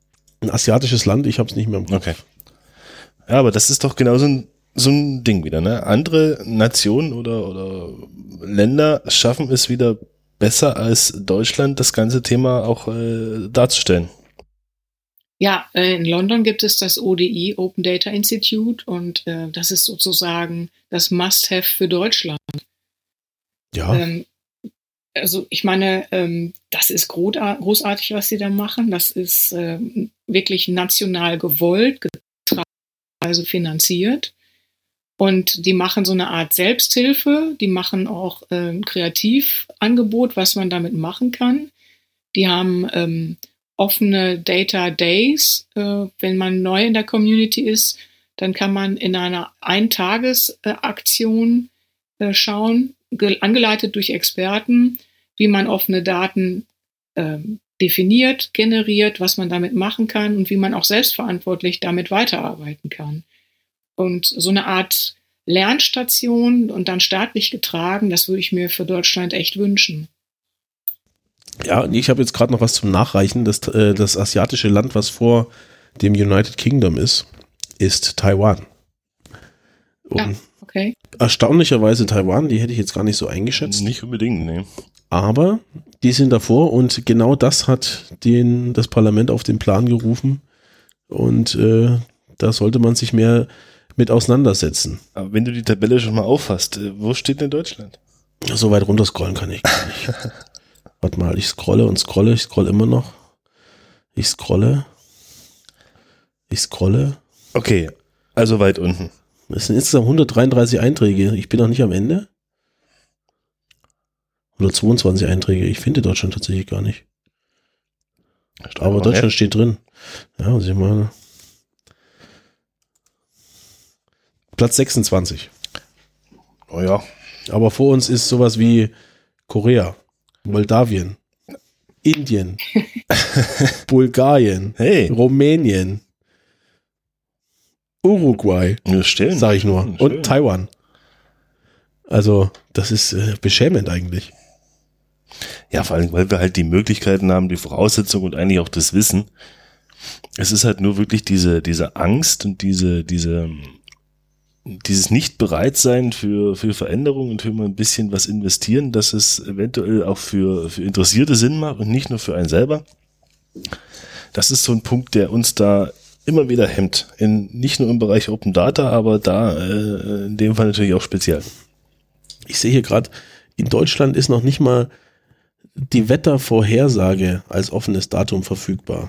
Ein asiatisches Land, ich habe es nicht mehr im Kopf. Okay. Ja, aber das ist doch genau so ein, so ein Ding wieder, ne? Andere Nationen oder, oder Länder schaffen es wieder besser als Deutschland, das ganze Thema auch äh, darzustellen. Ja, äh, in London gibt es das O D I, Open Data Institute, und äh, das ist sozusagen das Must-Have für Deutschland. Ja. Ähm, also ich meine, ähm, das ist großartig, was sie da machen. Das ist äh, wirklich national gewollt, also finanziert. Und die machen so eine Art Selbsthilfe. Die machen auch äh, ein Kreativangebot, was man damit machen kann. Die haben ähm, offene Data Days. Äh, wenn man neu in der Community ist, dann kann man in einer Eintagesaktion äh, schauen, angeleitet durch Experten, wie man offene Daten äh, definiert, generiert, was man damit machen kann und wie man auch selbstverantwortlich damit weiterarbeiten kann. Und so eine Art Lernstation und dann staatlich getragen, das würde ich mir für Deutschland echt wünschen. Ja, ich habe jetzt gerade noch was zum Nachreichen. Das, äh, das asiatische Land, was vor dem United Kingdom ist, ist Taiwan. Und ja, okay. Erstaunlicherweise Taiwan, die hätte ich jetzt gar nicht so eingeschätzt. Nicht unbedingt, nee. Aber die sind davor und genau das hat den, das Parlament auf den Plan gerufen. Und äh, da sollte man sich mehr mit auseinandersetzen. Aber wenn du die Tabelle schon mal auffasst, wo steht denn Deutschland? So weit runter scrollen kann ich gar nicht. Warte mal, ich scrolle und scrolle, ich scrolle immer noch. Ich scrolle. Ich scrolle. Okay, also weit unten. Es sind insgesamt hundertdreiunddreißig Einträge. Ich bin noch nicht am Ende. hundertzweiundzwanzig Einträge. Ich finde Deutschland tatsächlich gar nicht. Aber Deutschland nicht. Steht drin. Ja, muss ich mal. Platz sechsundzwanzig. Oh ja. Aber vor uns ist sowas wie Korea, Moldawien, Indien, Bulgarien, hey. Rumänien, Uruguay, ja, stimmt. Sag ich nur, stimmt. Und Taiwan. Also das ist äh, beschämend eigentlich. Ja, vor allem, weil wir halt die Möglichkeiten haben, die Voraussetzungen und eigentlich auch das Wissen. Es ist halt nur wirklich diese, diese Angst und diese, diese, dieses Nicht-Bereitsein für, für Veränderungen und für mal ein bisschen was investieren, dass es eventuell auch für, für Interessierte Sinn macht und nicht nur für einen selber. Das ist so ein Punkt, der uns da immer wieder hemmt. In, nicht nur im Bereich Open Data, aber da äh, in dem Fall natürlich auch speziell. Ich sehe hier gerade, in Deutschland ist noch nicht mal die Wettervorhersage als offenes Datum verfügbar.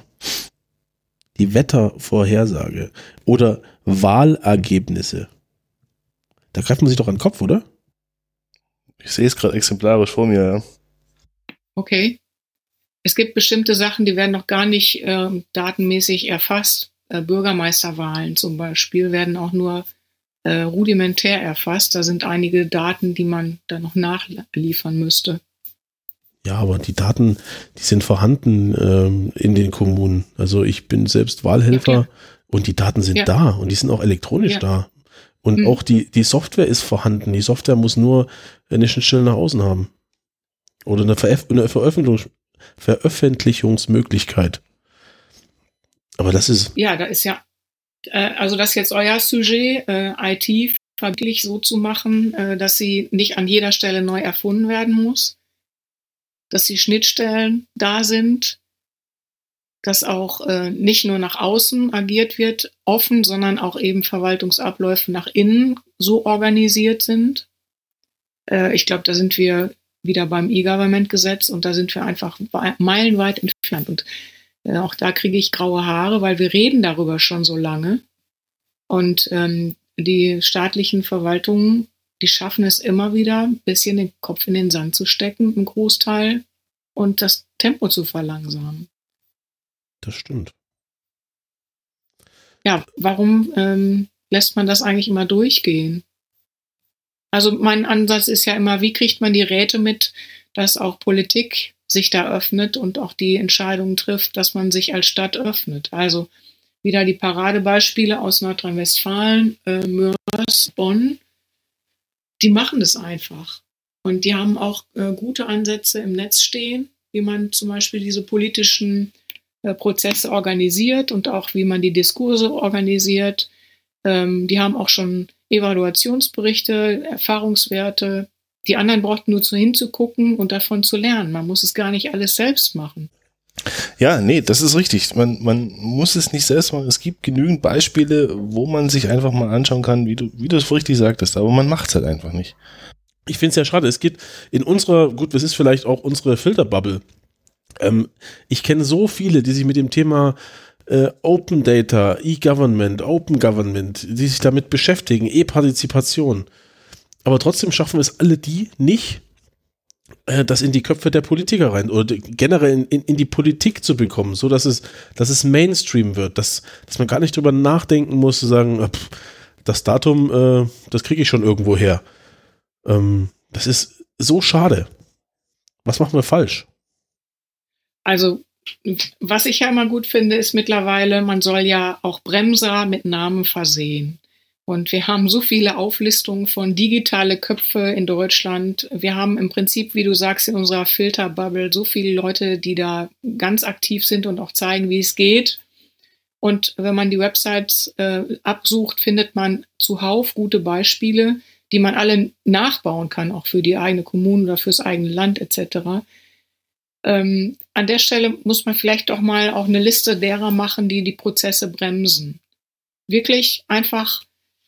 Die Wettervorhersage oder Wahlergebnisse. Da greift man sich doch an den Kopf, oder? Ich sehe es gerade exemplarisch vor mir, ja. Okay. Es gibt bestimmte Sachen, die werden noch gar nicht äh, datenmäßig erfasst. Äh, Bürgermeisterwahlen zum Beispiel werden auch nur äh, rudimentär erfasst. Da sind einige Daten, die man da noch nachliefern müsste. Ja, aber die Daten, die sind vorhanden ähm, in den Kommunen. Also ich bin selbst Wahlhelfer ja, und die Daten sind ja. da und die sind auch elektronisch ja. da. Und mhm. auch die, die Software ist vorhanden. Die Software muss nur eine Schnittstelle nach außen haben. Oder eine, Veröf- eine Veröffentlichung, Veröffentlichungsmöglichkeit. Aber das ist... Ja, da ist ja, äh, also das ist jetzt euer Sujet, äh, I T wirklich so zu machen, äh, dass sie nicht an jeder Stelle neu erfunden werden muss. Dass die Schnittstellen da sind, dass auch äh, nicht nur nach außen agiert wird, offen, sondern auch eben Verwaltungsabläufe nach innen so organisiert sind. Äh, ich glaube, da sind wir wieder beim E-Government-Gesetz und da sind wir einfach meilenweit entfernt. Und äh, auch da kriege ich graue Haare, weil wir reden darüber schon so lange. Und ähm, die staatlichen Verwaltungen, die schaffen es immer wieder, ein bisschen den Kopf in den Sand zu stecken, im Großteil, und das Tempo zu verlangsamen. Das stimmt. Ja, warum ähm, lässt man das eigentlich immer durchgehen? Also mein Ansatz ist ja immer, wie kriegt man die Räte mit, dass auch Politik sich da öffnet und auch die Entscheidungen trifft, dass man sich als Stadt öffnet. Also wieder die Paradebeispiele aus Nordrhein-Westfalen, äh, Mörs, Bonn, die machen das einfach. Und die haben auch äh, gute Ansätze im Netz stehen, wie man zum Beispiel diese politischen äh, Prozesse organisiert und auch wie man die Diskurse organisiert. Ähm, die haben auch schon Evaluationsberichte, Erfahrungswerte. Die anderen brauchten nur zu hinzugucken und davon zu lernen. Man muss es gar nicht alles selbst machen. Ja, nee, das ist richtig. Man, man muss es nicht selbst machen. Es gibt genügend Beispiele, wo man sich einfach mal anschauen kann, wie du, wie du es richtig sagtest, aber man macht es halt einfach nicht. Ich finde es ja schade. Es geht in unserer, gut, das ist vielleicht auch unsere Filterbubble. Ähm, ich kenne so viele, die sich mit dem Thema äh, Open Data, E-Government, Open Government, die sich damit beschäftigen, E-Partizipation. Aber trotzdem schaffen es alle die nicht, äh, das in die Köpfe der Politiker rein oder generell in, in, in die Politik zu bekommen, so dass es, dass es Mainstream wird, dass, dass man gar nicht drüber nachdenken muss, zu sagen, äh, pff, das Datum, äh, das kriege ich schon irgendwo her. Ähm, das ist so schade. Was machen wir falsch? Also, was ich ja immer gut finde, ist mittlerweile, man soll ja auch Bremser mit Namen versehen. Und wir haben so viele Auflistungen von digitale Köpfe in Deutschland. Wir haben im Prinzip, wie du sagst, in unserer Filterbubble so viele Leute, die da ganz aktiv sind und auch zeigen, wie es geht. Und wenn man die Websites äh, absucht, findet man zuhauf gute Beispiele, die man alle nachbauen kann, auch für die eigene Kommune oder fürs eigene Land et cetera. Ähm, an der Stelle muss man vielleicht doch mal auch eine Liste derer machen, die die Prozesse bremsen. Wirklich einfach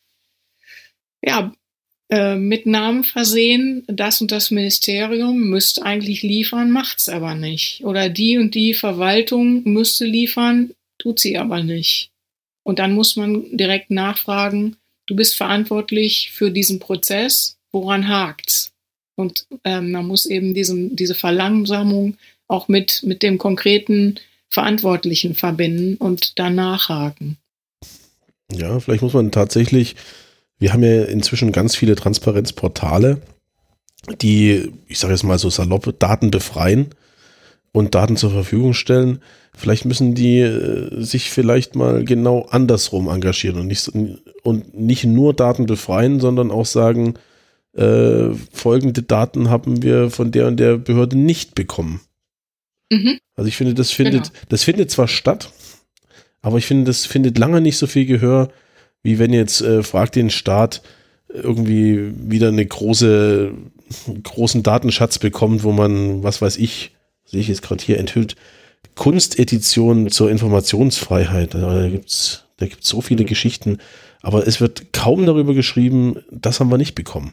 ja, äh, mit Namen versehen, das und das Ministerium müsste eigentlich liefern, macht's aber nicht. Oder die und die Verwaltung müsste liefern, tut sie aber nicht. Und dann muss man direkt nachfragen, du bist verantwortlich für diesen Prozess, woran hakt's? Und ähm, man muss eben diesen, diese Verlangsamung auch mit, mit dem konkreten Verantwortlichen verbinden und dann nachhaken. Ja, vielleicht muss man tatsächlich, wir haben ja inzwischen ganz viele Transparenzportale, die, ich sage jetzt mal so salopp, Daten befreien und Daten zur Verfügung stellen. Vielleicht müssen die äh, sich vielleicht mal genau andersrum engagieren und nicht, und nicht nur Daten befreien, sondern auch sagen, äh, folgende Daten haben wir von der und der Behörde nicht bekommen. Mhm. Also ich finde, das findet, genau. das findet zwar statt, aber ich finde, das findet lange nicht so viel Gehör, wie wenn jetzt äh, fragt den Staat irgendwie wieder eine große, großen Datenschatz bekommt, wo man, was weiß ich, sehe ich jetzt gerade hier enthüllt, Kunstedition zur Informationsfreiheit. Da gibt's, da gibt's so viele Geschichten, aber es wird kaum darüber geschrieben, das haben wir nicht bekommen.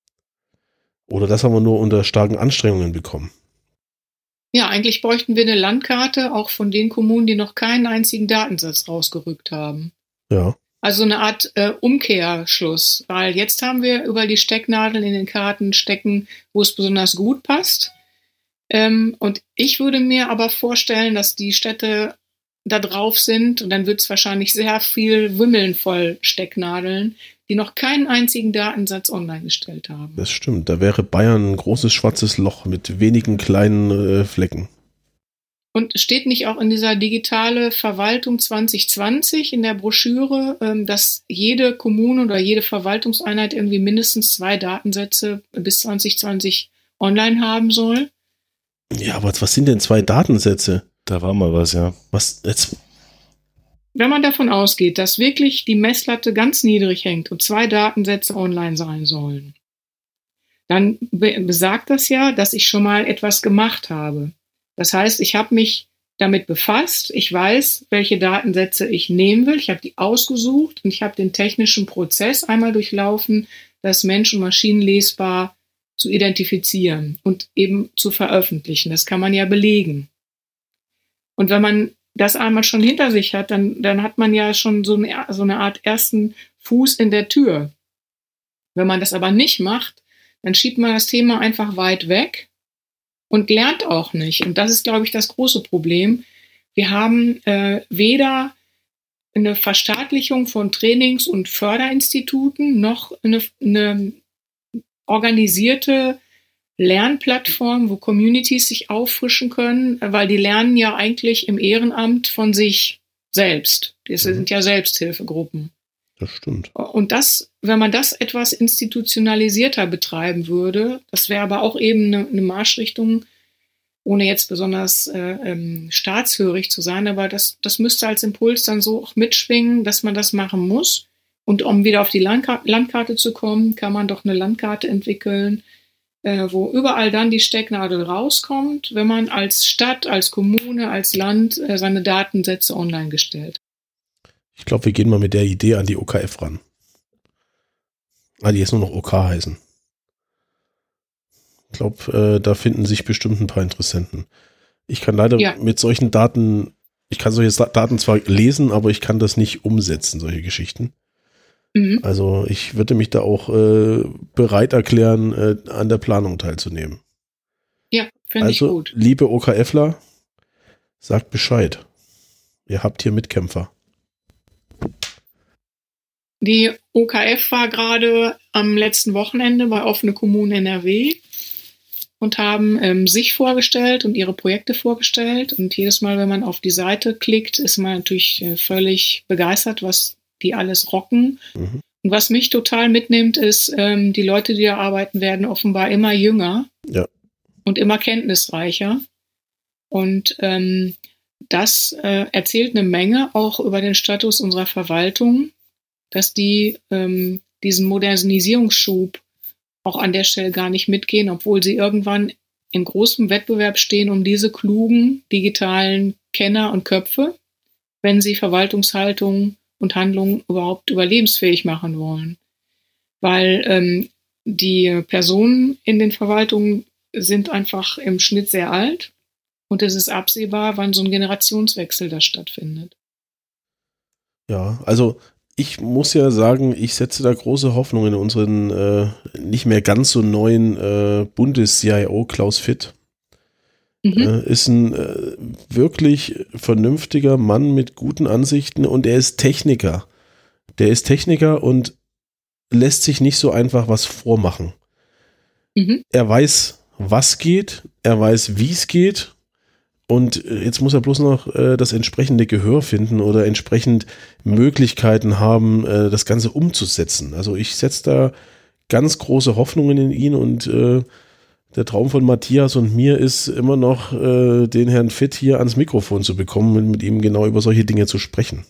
Oder das haben wir nur unter starken Anstrengungen bekommen. Ja, eigentlich bräuchten wir eine Landkarte auch von den Kommunen, die noch keinen einzigen Datensatz rausgerückt haben. Ja. Also eine Art äh, Umkehrschluss, weil jetzt haben wir überall die Stecknadeln in den Karten stecken, wo es besonders gut passt. Ähm, und ich würde mir aber vorstellen, dass die Städte da drauf sind und dann wird es wahrscheinlich sehr viel wimmeln voll Stecknadeln, die noch keinen einzigen Datensatz online gestellt haben. Das stimmt, da wäre Bayern ein großes schwarzes Loch mit wenigen kleinen äh, Flecken. Und steht nicht auch in dieser digitale Verwaltung zwanzig zwanzig in der Broschüre, ähm, dass jede Kommune oder jede Verwaltungseinheit irgendwie mindestens zwei Datensätze bis zwanzig zwanzig online haben soll? Ja, aber was sind denn zwei Datensätze? Da war mal was, ja. Was jetzt? Wenn man davon ausgeht, dass wirklich die Messlatte ganz niedrig hängt und zwei Datensätze online sein sollen, dann be- besagt das ja, dass ich schon mal etwas gemacht habe. Das heißt, ich habe mich damit befasst, ich weiß, welche Datensätze ich nehmen will, ich habe die ausgesucht und ich habe den technischen Prozess einmal durchlaufen, das Mensch- und Maschinenlesbar zu identifizieren und eben zu veröffentlichen. Das kann man ja belegen. Und wenn man das einmal schon hinter sich hat, dann, dann hat man ja schon so eine, so eine Art ersten Fuß in der Tür. Wenn man das aber nicht macht, dann schiebt man das Thema einfach weit weg und lernt auch nicht. Und das ist, glaube ich, das große Problem. Wir haben äh, weder eine Verstaatlichung von Trainings- und Förderinstituten noch eine, eine organisierte Lernplattform, wo Communities sich auffrischen können, weil die lernen ja eigentlich im Ehrenamt von sich selbst. Das sind ja Selbsthilfegruppen. Das stimmt. Und das, wenn man das etwas institutionalisierter betreiben würde, das wäre aber auch eben eine, eine Marschrichtung, ohne jetzt besonders äh, ähm, staatshörig zu sein, aber das, das müsste als Impuls dann so auch mitschwingen, dass man das machen muss. Und um wieder auf die Landkarte, Landkarte zu kommen, kann man doch eine Landkarte entwickeln, äh, wo überall dann die Stecknadel rauskommt, wenn man als Stadt, als Kommune, als Land äh, seine Datensätze online gestellt. Ich glaube, wir gehen mal mit der Idee an die O K F ran. Ah, die jetzt nur noch O K heißen. Ich glaube, äh, da finden sich bestimmt ein paar Interessenten. Ich kann leider ja. mit solchen Daten, ich kann solche Daten zwar lesen, aber ich kann das nicht umsetzen, solche Geschichten. Mhm. Also ich würde mich da auch äh, bereit erklären, äh, an der Planung teilzunehmen. Ja, finde also, ich gut. Liebe OKFler, sagt Bescheid. Ihr habt hier Mitkämpfer. Die O K F war gerade am letzten Wochenende bei Offene Kommune N R W und haben ähm, sich vorgestellt und ihre Projekte vorgestellt. Und jedes Mal, wenn man auf die Seite klickt, ist man natürlich äh, völlig begeistert, was die alles rocken. Mhm. Und was mich total mitnimmt, ist, ähm, die Leute, die da arbeiten, werden offenbar immer jünger ja. und immer kenntnisreicher. Und ähm, das äh, erzählt eine Menge auch über den Status unserer Verwaltung, dass die ähm, diesen Modernisierungsschub auch an der Stelle gar nicht mitgehen, obwohl sie irgendwann in großem Wettbewerb stehen um diese klugen digitalen Kenner und Köpfe, wenn sie Verwaltungshaltung und Handlungen überhaupt überlebensfähig machen wollen. Weil ähm, die Personen in den Verwaltungen sind einfach im Schnitt sehr alt und es ist absehbar, wann so ein Generationswechsel da stattfindet. Ja, also ich muss ja sagen, ich setze da große Hoffnung in unseren äh, nicht mehr ganz so neuen äh, Bundes-C I O Klaus Fitt. Mhm. Äh, ist ein äh, wirklich vernünftiger Mann mit guten Ansichten und er ist Techniker. Der ist Techniker und lässt sich nicht so einfach was vormachen. Mhm. Er weiß, was geht, er weiß, wie es geht. Und jetzt muss er bloß noch äh, das entsprechende Gehör finden oder entsprechend Möglichkeiten haben, äh, das Ganze umzusetzen. Also ich setze da ganz große Hoffnungen in ihn und äh, der Traum von Matthias und mir ist immer noch, äh, den Herrn Fitt hier ans Mikrofon zu bekommen und mit ihm genau über solche Dinge zu sprechen.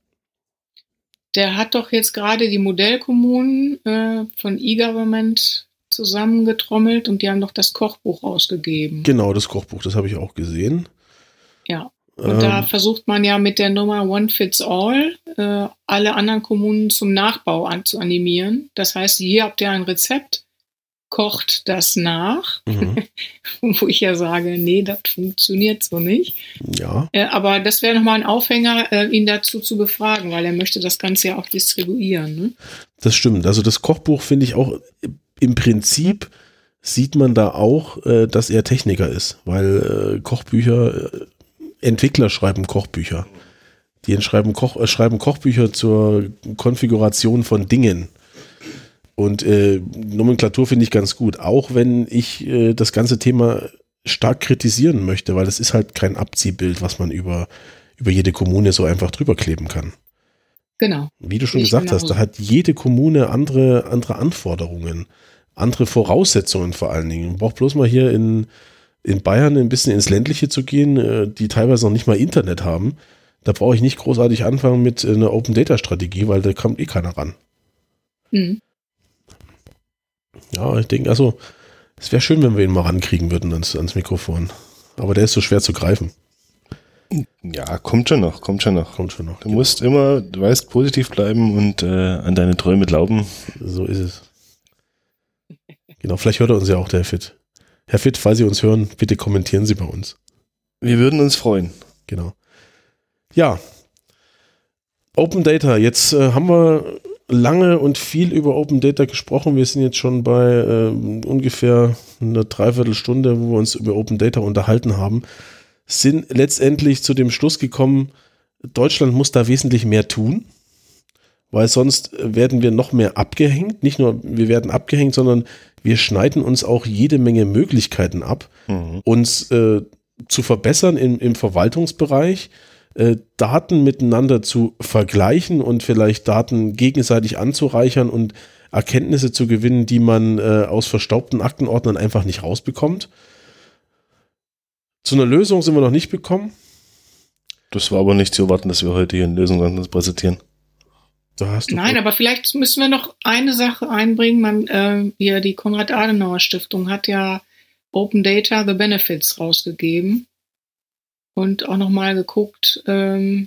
Der hat doch jetzt gerade die Modellkommunen äh, von E-Government zusammengetrommelt und die haben doch das Kochbuch ausgegeben. Genau, das Kochbuch, das habe ich auch gesehen. Ja, und ähm, da versucht man ja mit der Nummer One Fits All äh, alle anderen Kommunen zum Nachbau an, zu animieren. Das heißt, hier habt ihr ein Rezept, kocht das nach, mhm. wo ich ja sage, nee, das funktioniert so nicht. Ja. Äh, aber das wäre nochmal ein Aufhänger, äh, ihn dazu zu befragen, weil er möchte das Ganze ja auch distribuieren. Ne? Das stimmt, also das Kochbuch finde ich auch im Prinzip sieht man da auch, äh, dass er Techniker ist, weil äh, Kochbücher, äh, Entwickler schreiben Kochbücher. Die schreiben, Koch, äh, schreiben Kochbücher zur Konfiguration von Dingen. Und äh, Nomenklatur finde ich ganz gut, auch wenn ich äh, das ganze Thema stark kritisieren möchte, weil das ist halt kein Abziehbild, was man über, über jede Kommune so einfach drüber kleben kann. Genau. Wie du schon ich gesagt hast, da hat jede Kommune andere, andere Anforderungen, andere Voraussetzungen vor allen Dingen. Man braucht bloß mal hier in, in Bayern ein bisschen ins Ländliche zu gehen, die teilweise noch nicht mal Internet haben. Da brauche ich nicht großartig anfangen mit einer Open-Data-Strategie, weil da kommt eh keiner ran. Mhm. Ja, ich denke, also es wäre schön, wenn wir ihn mal rankriegen würden ans, ans Mikrofon. Aber der ist so schwer zu greifen. Ja, kommt schon noch, kommt schon noch. Kommt schon noch. Du genau. musst immer, du weißt, positiv bleiben und äh, an deine Träume glauben. So ist es. Genau, vielleicht hört er uns ja auch, der Herr Fitt. Herr Fitt, falls Sie uns hören, bitte kommentieren Sie bei uns. Wir würden uns freuen. Genau. Ja, Open Data. Jetzt äh, haben wir lange und viel über Open Data gesprochen. Wir sind jetzt schon bei äh, ungefähr einer Dreiviertelstunde, wo wir uns über Open Data unterhalten haben. Sind letztendlich zu dem Schluss gekommen, Deutschland muss da wesentlich mehr tun, weil sonst werden wir noch mehr abgehängt. Nicht nur wir werden abgehängt, sondern wir schneiden uns auch jede Menge Möglichkeiten ab, mhm. uns äh, zu verbessern im, im Verwaltungsbereich, äh, Daten miteinander zu vergleichen und vielleicht Daten gegenseitig anzureichern und Erkenntnisse zu gewinnen, die man äh, aus verstaubten Aktenordnern einfach nicht rausbekommt. Zu einer Lösung sind wir noch nicht gekommen. Das war aber nicht zu erwarten, dass wir heute hier eine Lösung an uns präsentieren. Da hast du Nein, voll- aber vielleicht müssen wir noch eine Sache einbringen. Man, äh, hier die Konrad-Adenauer-Stiftung hat ja Open Data The Benefits rausgegeben und auch nochmal geguckt, ähm,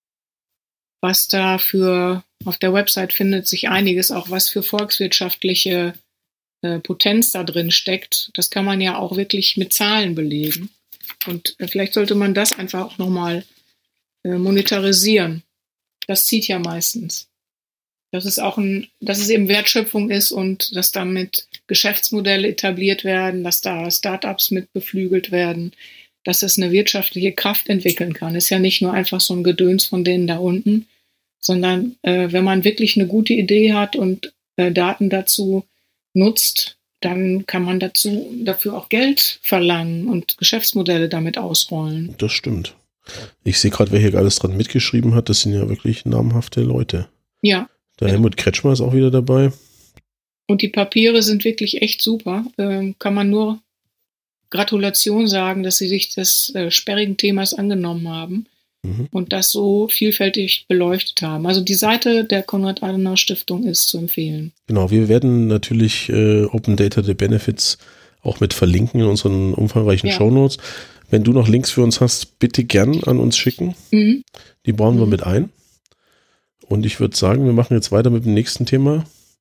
was da für, auf der Website findet sich einiges, auch was für volkswirtschaftliche äh, Potenz da drin steckt. Das kann man ja auch wirklich mit Zahlen belegen. Und äh, vielleicht sollte man das einfach auch nochmal äh, monetarisieren. Das zieht ja meistens. Dass es auch ein, dass es eben Wertschöpfung ist und dass damit Geschäftsmodelle etabliert werden, dass da Startups mit beflügelt werden, dass es eine wirtschaftliche Kraft entwickeln kann. Ist ja nicht nur einfach so ein Gedöns von denen da unten, sondern äh, wenn man wirklich eine gute Idee hat und äh, Daten dazu nutzt, dann kann man dazu dafür auch Geld verlangen und Geschäftsmodelle damit ausrollen. Das stimmt. Ich sehe gerade, wer hier alles dran mitgeschrieben hat. Das sind ja wirklich namhafte Leute. Ja. Der Helmut Kretschmer ist auch wieder dabei. Und die Papiere sind wirklich echt super. Ähm, kann man nur Gratulation sagen, dass sie sich des äh, sperrigen Themas angenommen haben mhm. und das so vielfältig beleuchtet haben. Also die Seite der Konrad-Adenauer-Stiftung ist zu empfehlen. Genau, wir werden natürlich äh, Open Data The Benefits auch mit verlinken in unseren umfangreichen ja. Shownotes. Wenn du noch Links für uns hast, bitte gern an uns schicken. Mhm. Die bauen mhm. wir mit ein. Und ich würde sagen, wir machen jetzt weiter mit dem nächsten Thema.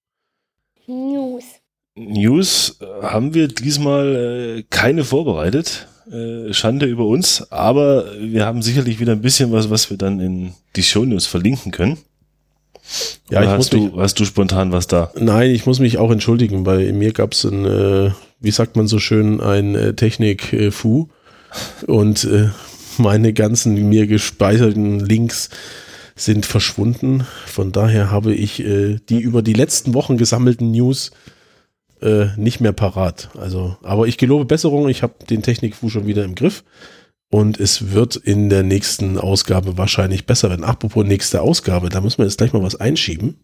News. News haben wir diesmal äh, keine vorbereitet. Äh, Schande über uns. Aber wir haben sicherlich wieder ein bisschen was, was wir dann in die Shownews verlinken können. Ja, ich hast, muss du, mich, hast du spontan was da? Nein, ich muss mich auch entschuldigen. Bei mir gab es ein, äh, wie sagt man so schön, ein äh, Technik-Fu. Und äh, meine ganzen mir gespeicherten Links sind verschwunden. Von daher habe ich äh, die über die letzten Wochen gesammelten News äh, nicht mehr parat. Also, aber ich gelobe Besserung. Ich habe den Technik-Fu schon wieder im Griff. Und es wird in der nächsten Ausgabe wahrscheinlich besser werden. Apropos nächste Ausgabe, da müssen wir jetzt gleich mal was einschieben.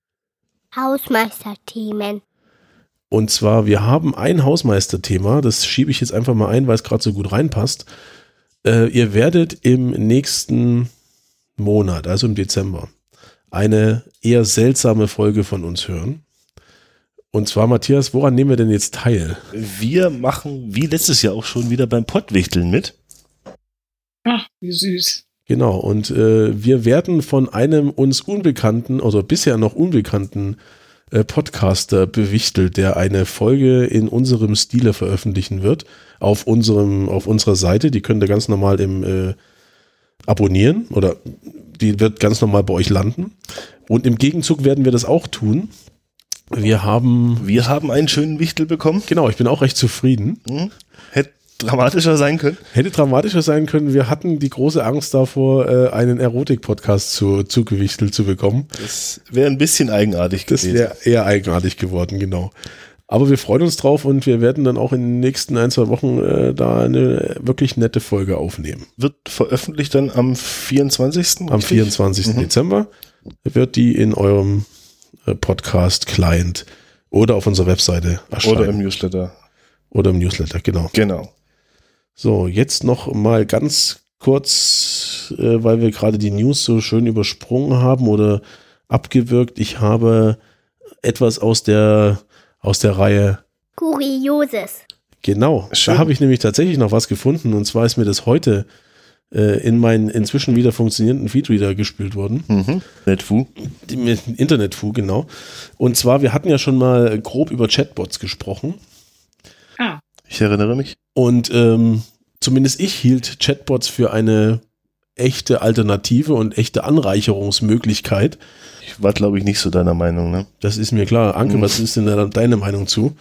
Hausmeisterthemen. Und zwar, wir haben ein Hausmeisterthema. Das schiebe ich jetzt einfach mal ein, weil es gerade so gut reinpasst. Äh, ihr werdet im nächsten Monat, also im Dezember, eine eher seltsame Folge von uns hören. Und zwar, Matthias, woran nehmen wir denn jetzt teil? Wir machen, wie letztes Jahr auch schon, wieder beim Pottwichteln mit. Ach, wie süß. Genau, und äh, wir werden von einem uns unbekannten, oder bisher noch unbekannten äh, Podcaster bewichtelt, der eine Folge in unserem Stile veröffentlichen wird, auf unserem, auf unserer Seite. Die könnt ihr ganz normal im äh, abonnieren oder die wird ganz normal bei euch landen. Und im Gegenzug werden wir das auch tun. Wir haben... Wir haben einen schönen Wichtel bekommen. Genau, ich bin auch recht zufrieden. Mhm. Hätte dramatischer sein können. Hätte dramatischer sein können. Wir hatten die große Angst davor, einen Erotik-Podcast zu, zugewichtelt zu bekommen. Das wäre ein bisschen eigenartig gewesen. Das wäre eher eigenartig geworden, genau. Aber wir freuen uns drauf und wir werden dann auch in den nächsten ein, zwei Wochen äh, da eine wirklich nette Folge aufnehmen. Wird veröffentlicht dann am vierundzwanzigsten Am vierundzwanzigsten Mhm. Dezember wird die in eurem äh, Podcast-Client oder auf unserer Webseite erscheinen. Oder im Newsletter. Oder im Newsletter, genau. Genau. So, jetzt noch mal ganz kurz, äh, weil wir gerade die News so schön übersprungen haben oder abgewürgt. Ich habe etwas aus der aus der Reihe Kurioses. Genau, schön. Da habe ich nämlich tatsächlich noch was gefunden und zwar ist mir das heute äh, in meinen inzwischen wieder funktionierenden Feedreader gespült worden. Mhm. Netfu. Internetfu, genau. Und zwar, wir hatten ja schon mal grob über Chatbots gesprochen. Ah. Ich erinnere mich. Und ähm, zumindest ich hielt Chatbots für eine echte Alternative und echte Anreicherungsmöglichkeit. Ich war, glaube ich, nicht so deiner Meinung, ne? Das ist mir klar. Anke, mhm. was ist denn da deine Meinung zu?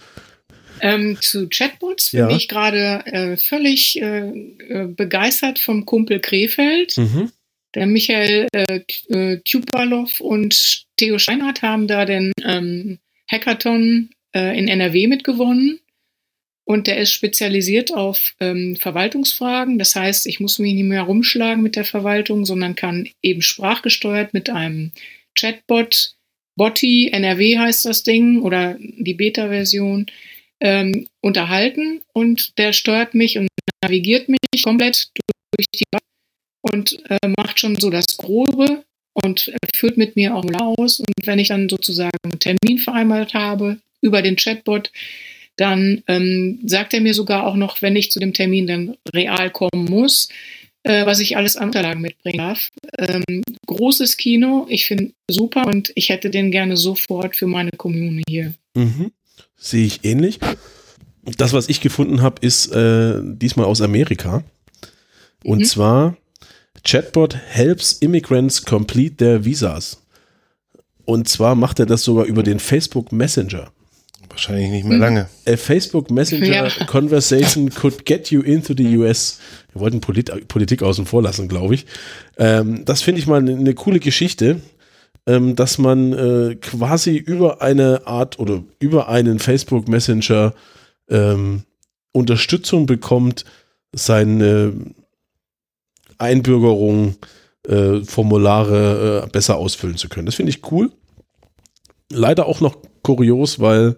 Ähm, zu Chatbots ja. bin ich gerade äh, völlig äh, begeistert vom Kumpel Krefeld. Mhm. Der Michael äh, äh, Tupalow und Theo Steinhardt haben da den ähm, Hackathon äh, in N R W mitgewonnen. Und der ist spezialisiert auf ähm, Verwaltungsfragen. Das heißt, ich muss mich nicht mehr rumschlagen mit der Verwaltung, sondern kann eben sprachgesteuert mit einem Chatbot, Botti, N R W heißt das Ding oder die Beta-Version, ähm, unterhalten und der steuert mich und navigiert mich komplett durch die Welt und äh, macht schon so das Grobe und führt mit mir auch aus. Und wenn ich dann sozusagen einen Termin vereinbart habe über den Chatbot, dann ähm, sagt er mir sogar auch noch, wenn ich zu dem Termin dann real kommen muss, äh, was ich alles an Unterlagen mitbringen darf. Ähm, großes Kino, ich finde super und ich hätte den gerne sofort für meine Kommune hier. Mhm. Sehe ich ähnlich. Das, was ich gefunden habe, ist äh, diesmal aus Amerika. Und mhm. zwar Chatbot helps immigrants complete their visas. Und zwar macht er das sogar über den Facebook Messenger. Wahrscheinlich nicht mehr lange. A Facebook Messenger ja. Conversation could get you into the U S. Wir wollten Polit- Politik außen vor lassen, glaube ich. Ähm, das finde ich mal eine ne coole Geschichte, ähm, dass man äh, quasi über eine Art oder über einen Facebook Messenger ähm, Unterstützung bekommt, seine Einbürgerung, äh, Formulare äh, besser ausfüllen zu können. Das finde ich cool. Leider auch noch kurios, weil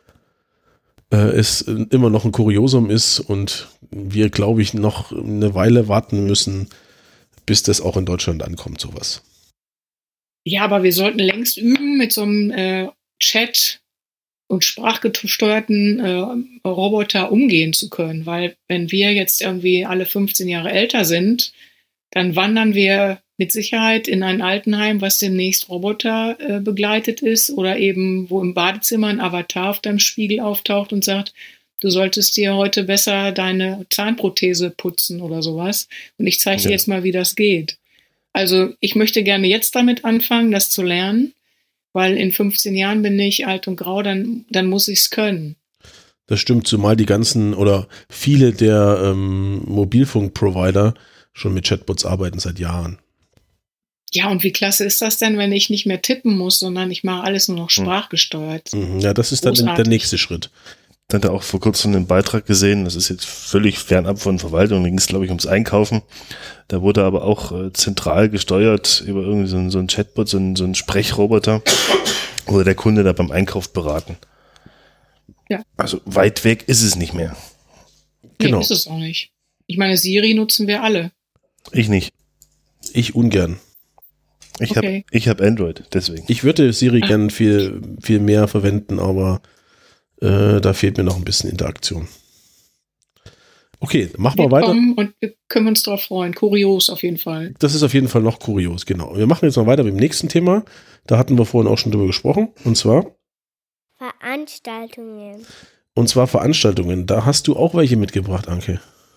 es immer noch ein Kuriosum ist und wir, glaube ich, noch eine Weile warten müssen, bis das auch in Deutschland ankommt, sowas. Ja, aber wir sollten längst üben, mit so einem äh, Chat- und sprachgesteuerten äh, Roboter umgehen zu können, weil wenn wir jetzt irgendwie alle fünfzehn Jahre älter sind, dann wandern wir mit Sicherheit in ein Altenheim, was demnächst Roboter äh, begleitet ist oder eben, wo im Badezimmer ein Avatar auf deinem Spiegel auftaucht und sagt, du solltest dir heute besser deine Zahnprothese putzen oder sowas. Und ich zeige dir ja. jetzt mal, wie das geht. Also ich möchte gerne jetzt damit anfangen, das zu lernen, weil in fünfzehn Jahren bin ich alt und grau, dann, dann muss ich es können. Das stimmt, zumal die ganzen oder viele der ähm, Mobilfunkprovider schon mit Chatbots arbeiten seit Jahren. Ja, und wie klasse ist das denn, wenn ich nicht mehr tippen muss, sondern ich mache alles nur noch sprachgesteuert? Ja, das ist dann Großartig. Der nächste Schritt. Ich hatte auch vor kurzem einen Beitrag gesehen, das ist jetzt völlig fernab von Verwaltung, da ging es, glaube ich, ums Einkaufen. Da wurde aber auch äh, zentral gesteuert über irgendwie so, so ein Chatbot, so ein, so ein Sprechroboter, oder der Kunde da beim Einkauf beraten. Ja. Also weit weg ist es nicht mehr. Nee, genau. Ist es auch nicht. Ich meine, Siri nutzen wir alle. Ich nicht. Ich ungern. Ich okay. habe ich hab Android, deswegen. Ich würde Siri ah. gern viel, viel mehr verwenden, aber äh, da fehlt mir noch ein bisschen Interaktion. Okay, machen wir, wir weiter. Und wir können uns darauf freuen. Kurios auf jeden Fall. Das ist auf jeden Fall noch kurios, genau. Wir machen jetzt noch weiter mit dem nächsten Thema. Da hatten wir vorhin auch schon drüber gesprochen. Und zwar? Veranstaltungen. Und zwar Veranstaltungen. Da hast du auch welche mitgebracht, Anke.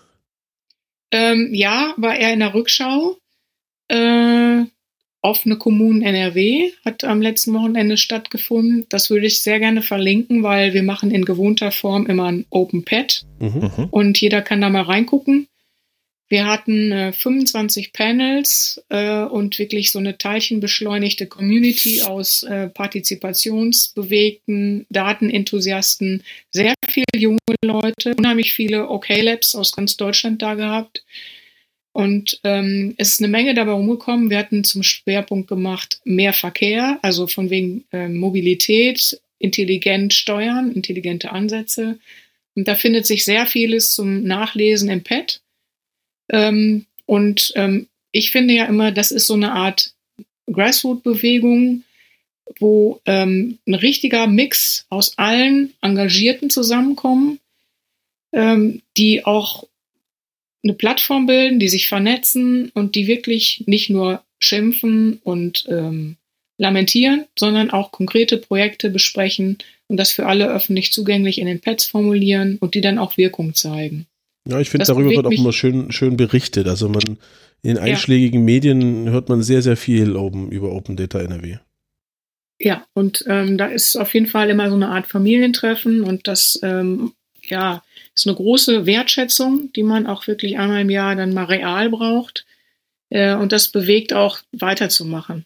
Ähm, ja, war eher in der Rückschau. Äh, offene Kommunen N R W hat am letzten Wochenende stattgefunden. Das würde ich sehr gerne verlinken, weil wir machen in gewohnter Form immer ein Open Pad mhm. und jeder kann da mal reingucken. Wir hatten äh, fünfundzwanzig Panels äh, und wirklich so eine teilchenbeschleunigte Community aus äh, partizipationsbewegten Datenenthusiasten, sehr viele junge Leute, unheimlich viele OK-Labs aus ganz Deutschland da gehabt. Und ähm, es ist eine Menge dabei rumgekommen. Wir hatten zum Schwerpunkt gemacht mehr Verkehr, also von wegen äh, Mobilität, intelligent steuern, intelligente Ansätze. Und da findet sich sehr vieles zum Nachlesen im Pad. Ähm, und ähm, ich finde ja immer, das ist so eine Art Grassroot-Bewegung, wo ähm, ein richtiger Mix aus allen Engagierten zusammenkommen, ähm, die auch eine Plattform bilden, die sich vernetzen und die wirklich nicht nur schimpfen und ähm, lamentieren, sondern auch konkrete Projekte besprechen und das für alle öffentlich zugänglich in den Pads formulieren und die dann auch Wirkung zeigen. Ja, ich finde, darüber wird auch immer schön, schön berichtet. Also man in den einschlägigen ja. Medien hört man sehr, sehr viel oben, über Open Data N R W. Ja, und ähm, da ist auf jeden Fall immer so eine Art Familientreffen und das ähm, ja, ist eine große Wertschätzung, die man auch wirklich einmal im Jahr dann mal real braucht. Äh, und das bewegt auch weiterzumachen.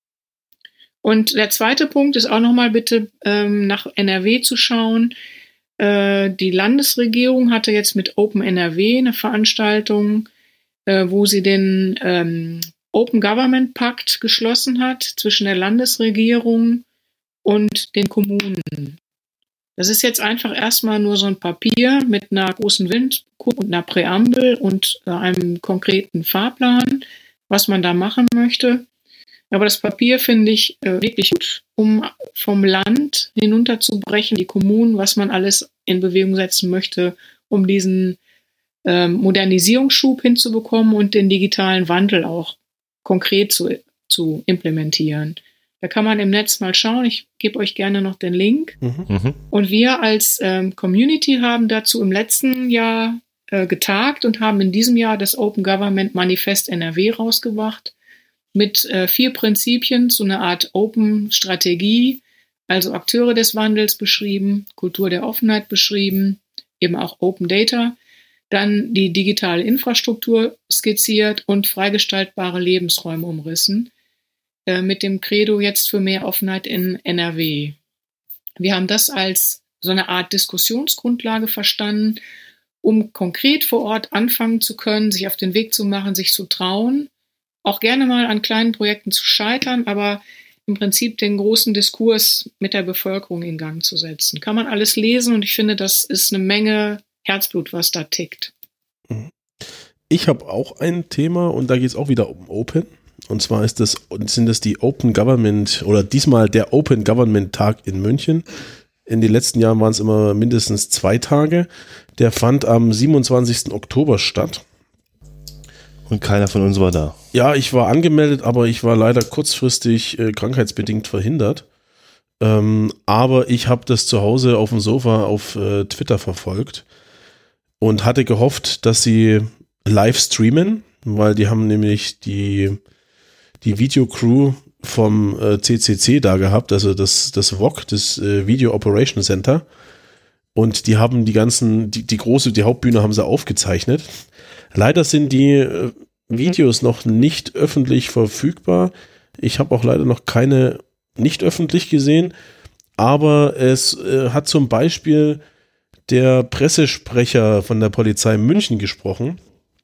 Und der zweite Punkt ist auch nochmal bitte ähm, nach N R W zu schauen. Äh, die Landesregierung hatte jetzt mit Open N R W eine Veranstaltung, äh, wo sie den ähm, Open Government Pakt geschlossen hat zwischen der Landesregierung und den Kommunen. Das ist jetzt einfach erstmal nur so ein Papier mit einer großen Windkurve und einer Präambel und äh, einem konkreten Fahrplan, was man da machen möchte. Aber das Papier finde ich äh, wirklich gut, um vom Land hinunterzubrechen, die Kommunen, was man alles in Bewegung setzen möchte, um diesen ähm, Modernisierungsschub hinzubekommen und den digitalen Wandel auch konkret zu, zu implementieren. Da kann man im Netz mal schauen. Ich gebe euch gerne noch den Link. Mhm. Und wir als ähm, Community haben dazu im letzten Jahr äh, getagt und haben in diesem Jahr das Open Government Manifest N R W rausgebracht mit äh, vier Prinzipien zu einer Art Open-Strategie, also Akteure des Wandels beschrieben, Kultur der Offenheit beschrieben, eben auch Open Data, dann die digitale Infrastruktur skizziert und freigestaltbare Lebensräume umrissen, äh, mit dem Credo jetzt für mehr Offenheit in N R W. Wir haben das als so eine Art Diskussionsgrundlage verstanden, um konkret vor Ort anfangen zu können, sich auf den Weg zu machen, sich zu trauen, auch gerne mal an kleinen Projekten zu scheitern, aber im Prinzip den großen Diskurs mit der Bevölkerung in Gang zu setzen. Kann man alles lesen und ich finde, das ist eine Menge Herzblut, was da tickt. Ich habe auch ein Thema und da geht es auch wieder um Open. Und zwar ist das, sind das die Open Government oder diesmal der Open Government Tag in München. In den letzten Jahren waren es immer mindestens zwei Tage. Der fand am siebenundzwanzigsten Oktober statt. Und keiner von uns war da. Ja, ich war angemeldet, aber ich war leider kurzfristig äh, krankheitsbedingt verhindert. Ähm, aber ich habe das zu Hause auf dem Sofa auf äh, Twitter verfolgt und hatte gehofft, dass sie live streamen, weil die haben nämlich die, die Videocrew vom äh, C C C da gehabt, also das, das V O C, das äh, Video Operation Center. Und die haben die ganzen, die, die große, die Hauptbühne haben sie aufgezeichnet. Leider sind die äh, Videos noch nicht öffentlich verfügbar. Ich habe auch leider noch keine nicht öffentlich gesehen, aber es äh, hat zum Beispiel der Pressesprecher von der Polizei München gesprochen.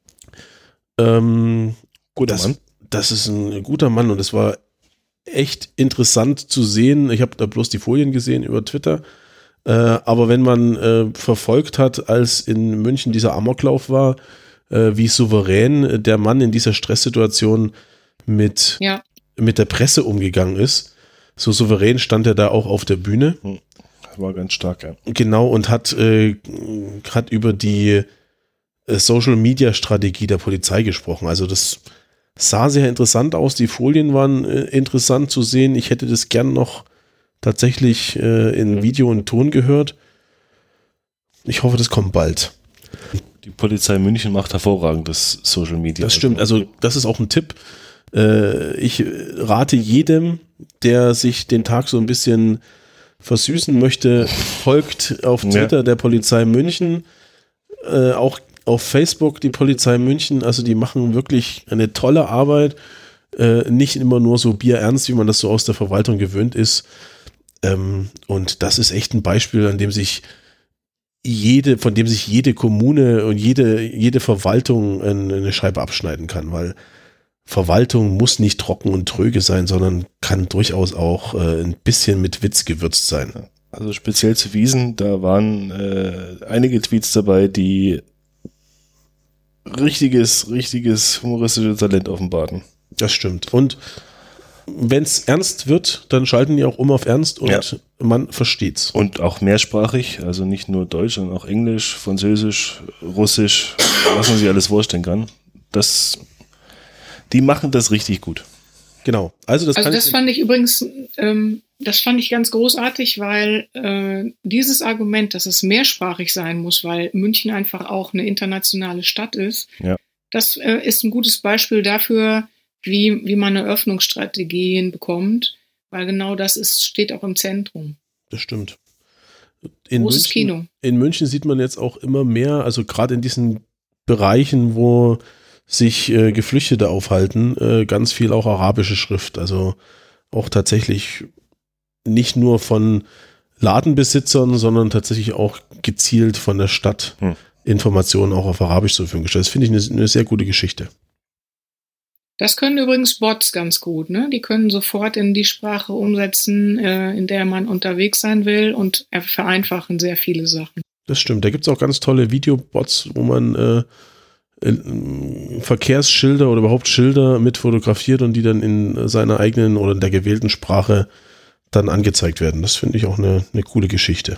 Ähm, guter das, Mann. Das ist ein guter Mann und es war echt interessant zu sehen. Ich habe da bloß die Folien gesehen über Twitter. Äh, aber wenn man äh, verfolgt hat, als in München dieser Amoklauf war, äh, wie souverän der Mann in dieser Stresssituation mit, ja. mit der Presse umgegangen ist, so souverän stand er da auch auf der Bühne. War ganz stark, ja. Genau, und hat, äh, hat über die äh, Social-Media-Strategie der Polizei gesprochen. Also das sah sehr interessant aus. Die Folien waren äh, interessant zu sehen. Ich hätte das gern noch tatsächlich äh, in Video und Ton gehört. Ich hoffe, das kommt bald. Die Polizei München macht hervorragendes Social Media. Das stimmt, also das ist auch ein Tipp. Äh, ich rate jedem, der sich den Tag so ein bisschen versüßen möchte, folgt auf Twitter ja. der Polizei München, äh, auch auf Facebook die Polizei München, also die machen wirklich eine tolle Arbeit, äh, nicht immer nur so bierernst, wie man das so aus der Verwaltung gewöhnt ist. Ähm, und das ist echt ein Beispiel, an dem sich jede, von dem sich jede Kommune und jede, jede Verwaltung eine Scheibe abschneiden kann, weil Verwaltung muss nicht trocken und tröge sein, sondern kann durchaus auch äh, ein bisschen mit Witz gewürzt sein. Also speziell zu Wiesn, da waren äh, einige Tweets dabei, die richtiges, richtiges humoristisches Talent offenbarten. Das stimmt. Und wenn es ernst wird, dann schalten die auch um auf Ernst und ja. man versteht's. Und auch mehrsprachig, also nicht nur Deutsch, sondern auch Englisch, Französisch, Russisch, was man sich alles vorstellen kann. Das, die machen das richtig gut. Genau. Also das, also kann das ich fand ich übrigens, ähm, das fand ich ganz großartig, weil äh, dieses Argument, dass es mehrsprachig sein muss, weil München einfach auch eine internationale Stadt ist, ja. das äh, ist ein gutes Beispiel dafür, wie, wie man eine Öffnungsstrategie hinbekommt, weil genau das ist, steht auch im Zentrum. Das stimmt. In Großes München, Kino. In München sieht man jetzt auch immer mehr, also gerade in diesen Bereichen, wo sich äh, Geflüchtete aufhalten, äh, ganz viel auch arabische Schrift, also auch tatsächlich nicht nur von Ladenbesitzern, sondern tatsächlich auch gezielt von der Stadt hm. Informationen auch auf Arabisch zur Verfügung gestellt. Das finde ich eine, eine sehr gute Geschichte. Das können übrigens Bots ganz gut, ne? Die können sofort in die Sprache umsetzen, äh, in der man unterwegs sein will und vereinfachen sehr viele Sachen. Das stimmt. Da gibt es auch ganz tolle Videobots, wo man äh, äh, Verkehrsschilder oder überhaupt Schilder mit fotografiert und die dann in seiner eigenen oder in der gewählten Sprache dann angezeigt werden. Das finde ich auch eine, eine coole Geschichte.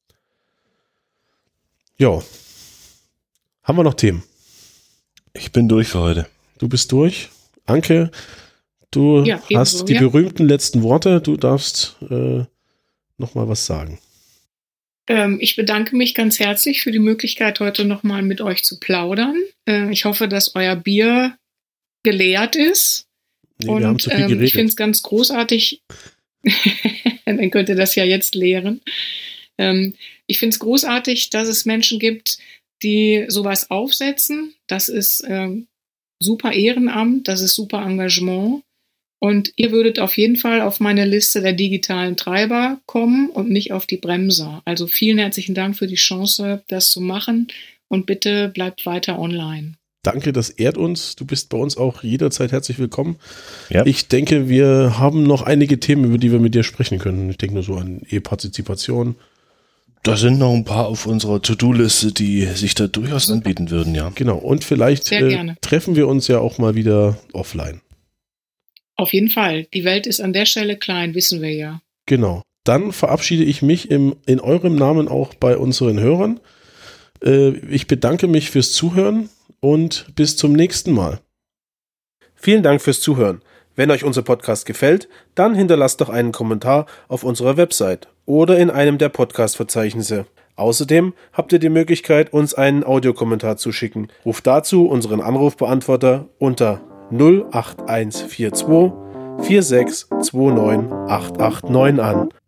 Ja. Haben wir noch Themen? Ich bin durch für heute. Du bist durch? Anke, du ja, hast ebenso, die ja. berühmten letzten Worte. Du darfst äh, noch mal was sagen. Ähm, ich bedanke mich ganz herzlich für die Möglichkeit, heute noch mal mit euch zu plaudern. Äh, ich hoffe, dass euer Bier geleert ist. Nee, und wir haben zu viel geredet. Ähm, ich finde es ganz großartig. Dann könnt ihr das ja jetzt leeren. Ähm, ich finde es großartig, dass es Menschen gibt, die sowas aufsetzen. Das ist ähm, super Ehrenamt, das ist super Engagement und ihr würdet auf jeden Fall auf meine Liste der digitalen Treiber kommen und nicht auf die Bremser. Also vielen herzlichen Dank für die Chance, das zu machen und bitte bleibt weiter online. Danke, das ehrt uns. Du bist bei uns auch jederzeit herzlich willkommen. Ja. Ich denke, wir haben noch einige Themen, über die wir mit dir sprechen können. Ich denke nur so an E-Partizipation. Da sind noch ein paar auf unserer To-Do-Liste, die sich da durchaus anbieten würden, ja. Genau, und vielleicht äh, treffen wir uns ja auch mal wieder offline. Auf jeden Fall. Die Welt ist an der Stelle klein, wissen wir ja. Genau. Dann verabschiede ich mich im, in eurem Namen auch bei unseren Hörern. Äh, ich bedanke mich fürs Zuhören und bis zum nächsten Mal. Vielen Dank fürs Zuhören. Wenn euch unser Podcast gefällt, dann hinterlasst doch einen Kommentar auf unserer Website oder in einem der Podcast-Verzeichnisse. Außerdem habt ihr die Möglichkeit, uns einen Audiokommentar zu schicken. Ruft dazu unseren Anrufbeantworter unter null acht eins vier zwei vier sechs zwei neun acht acht neun an.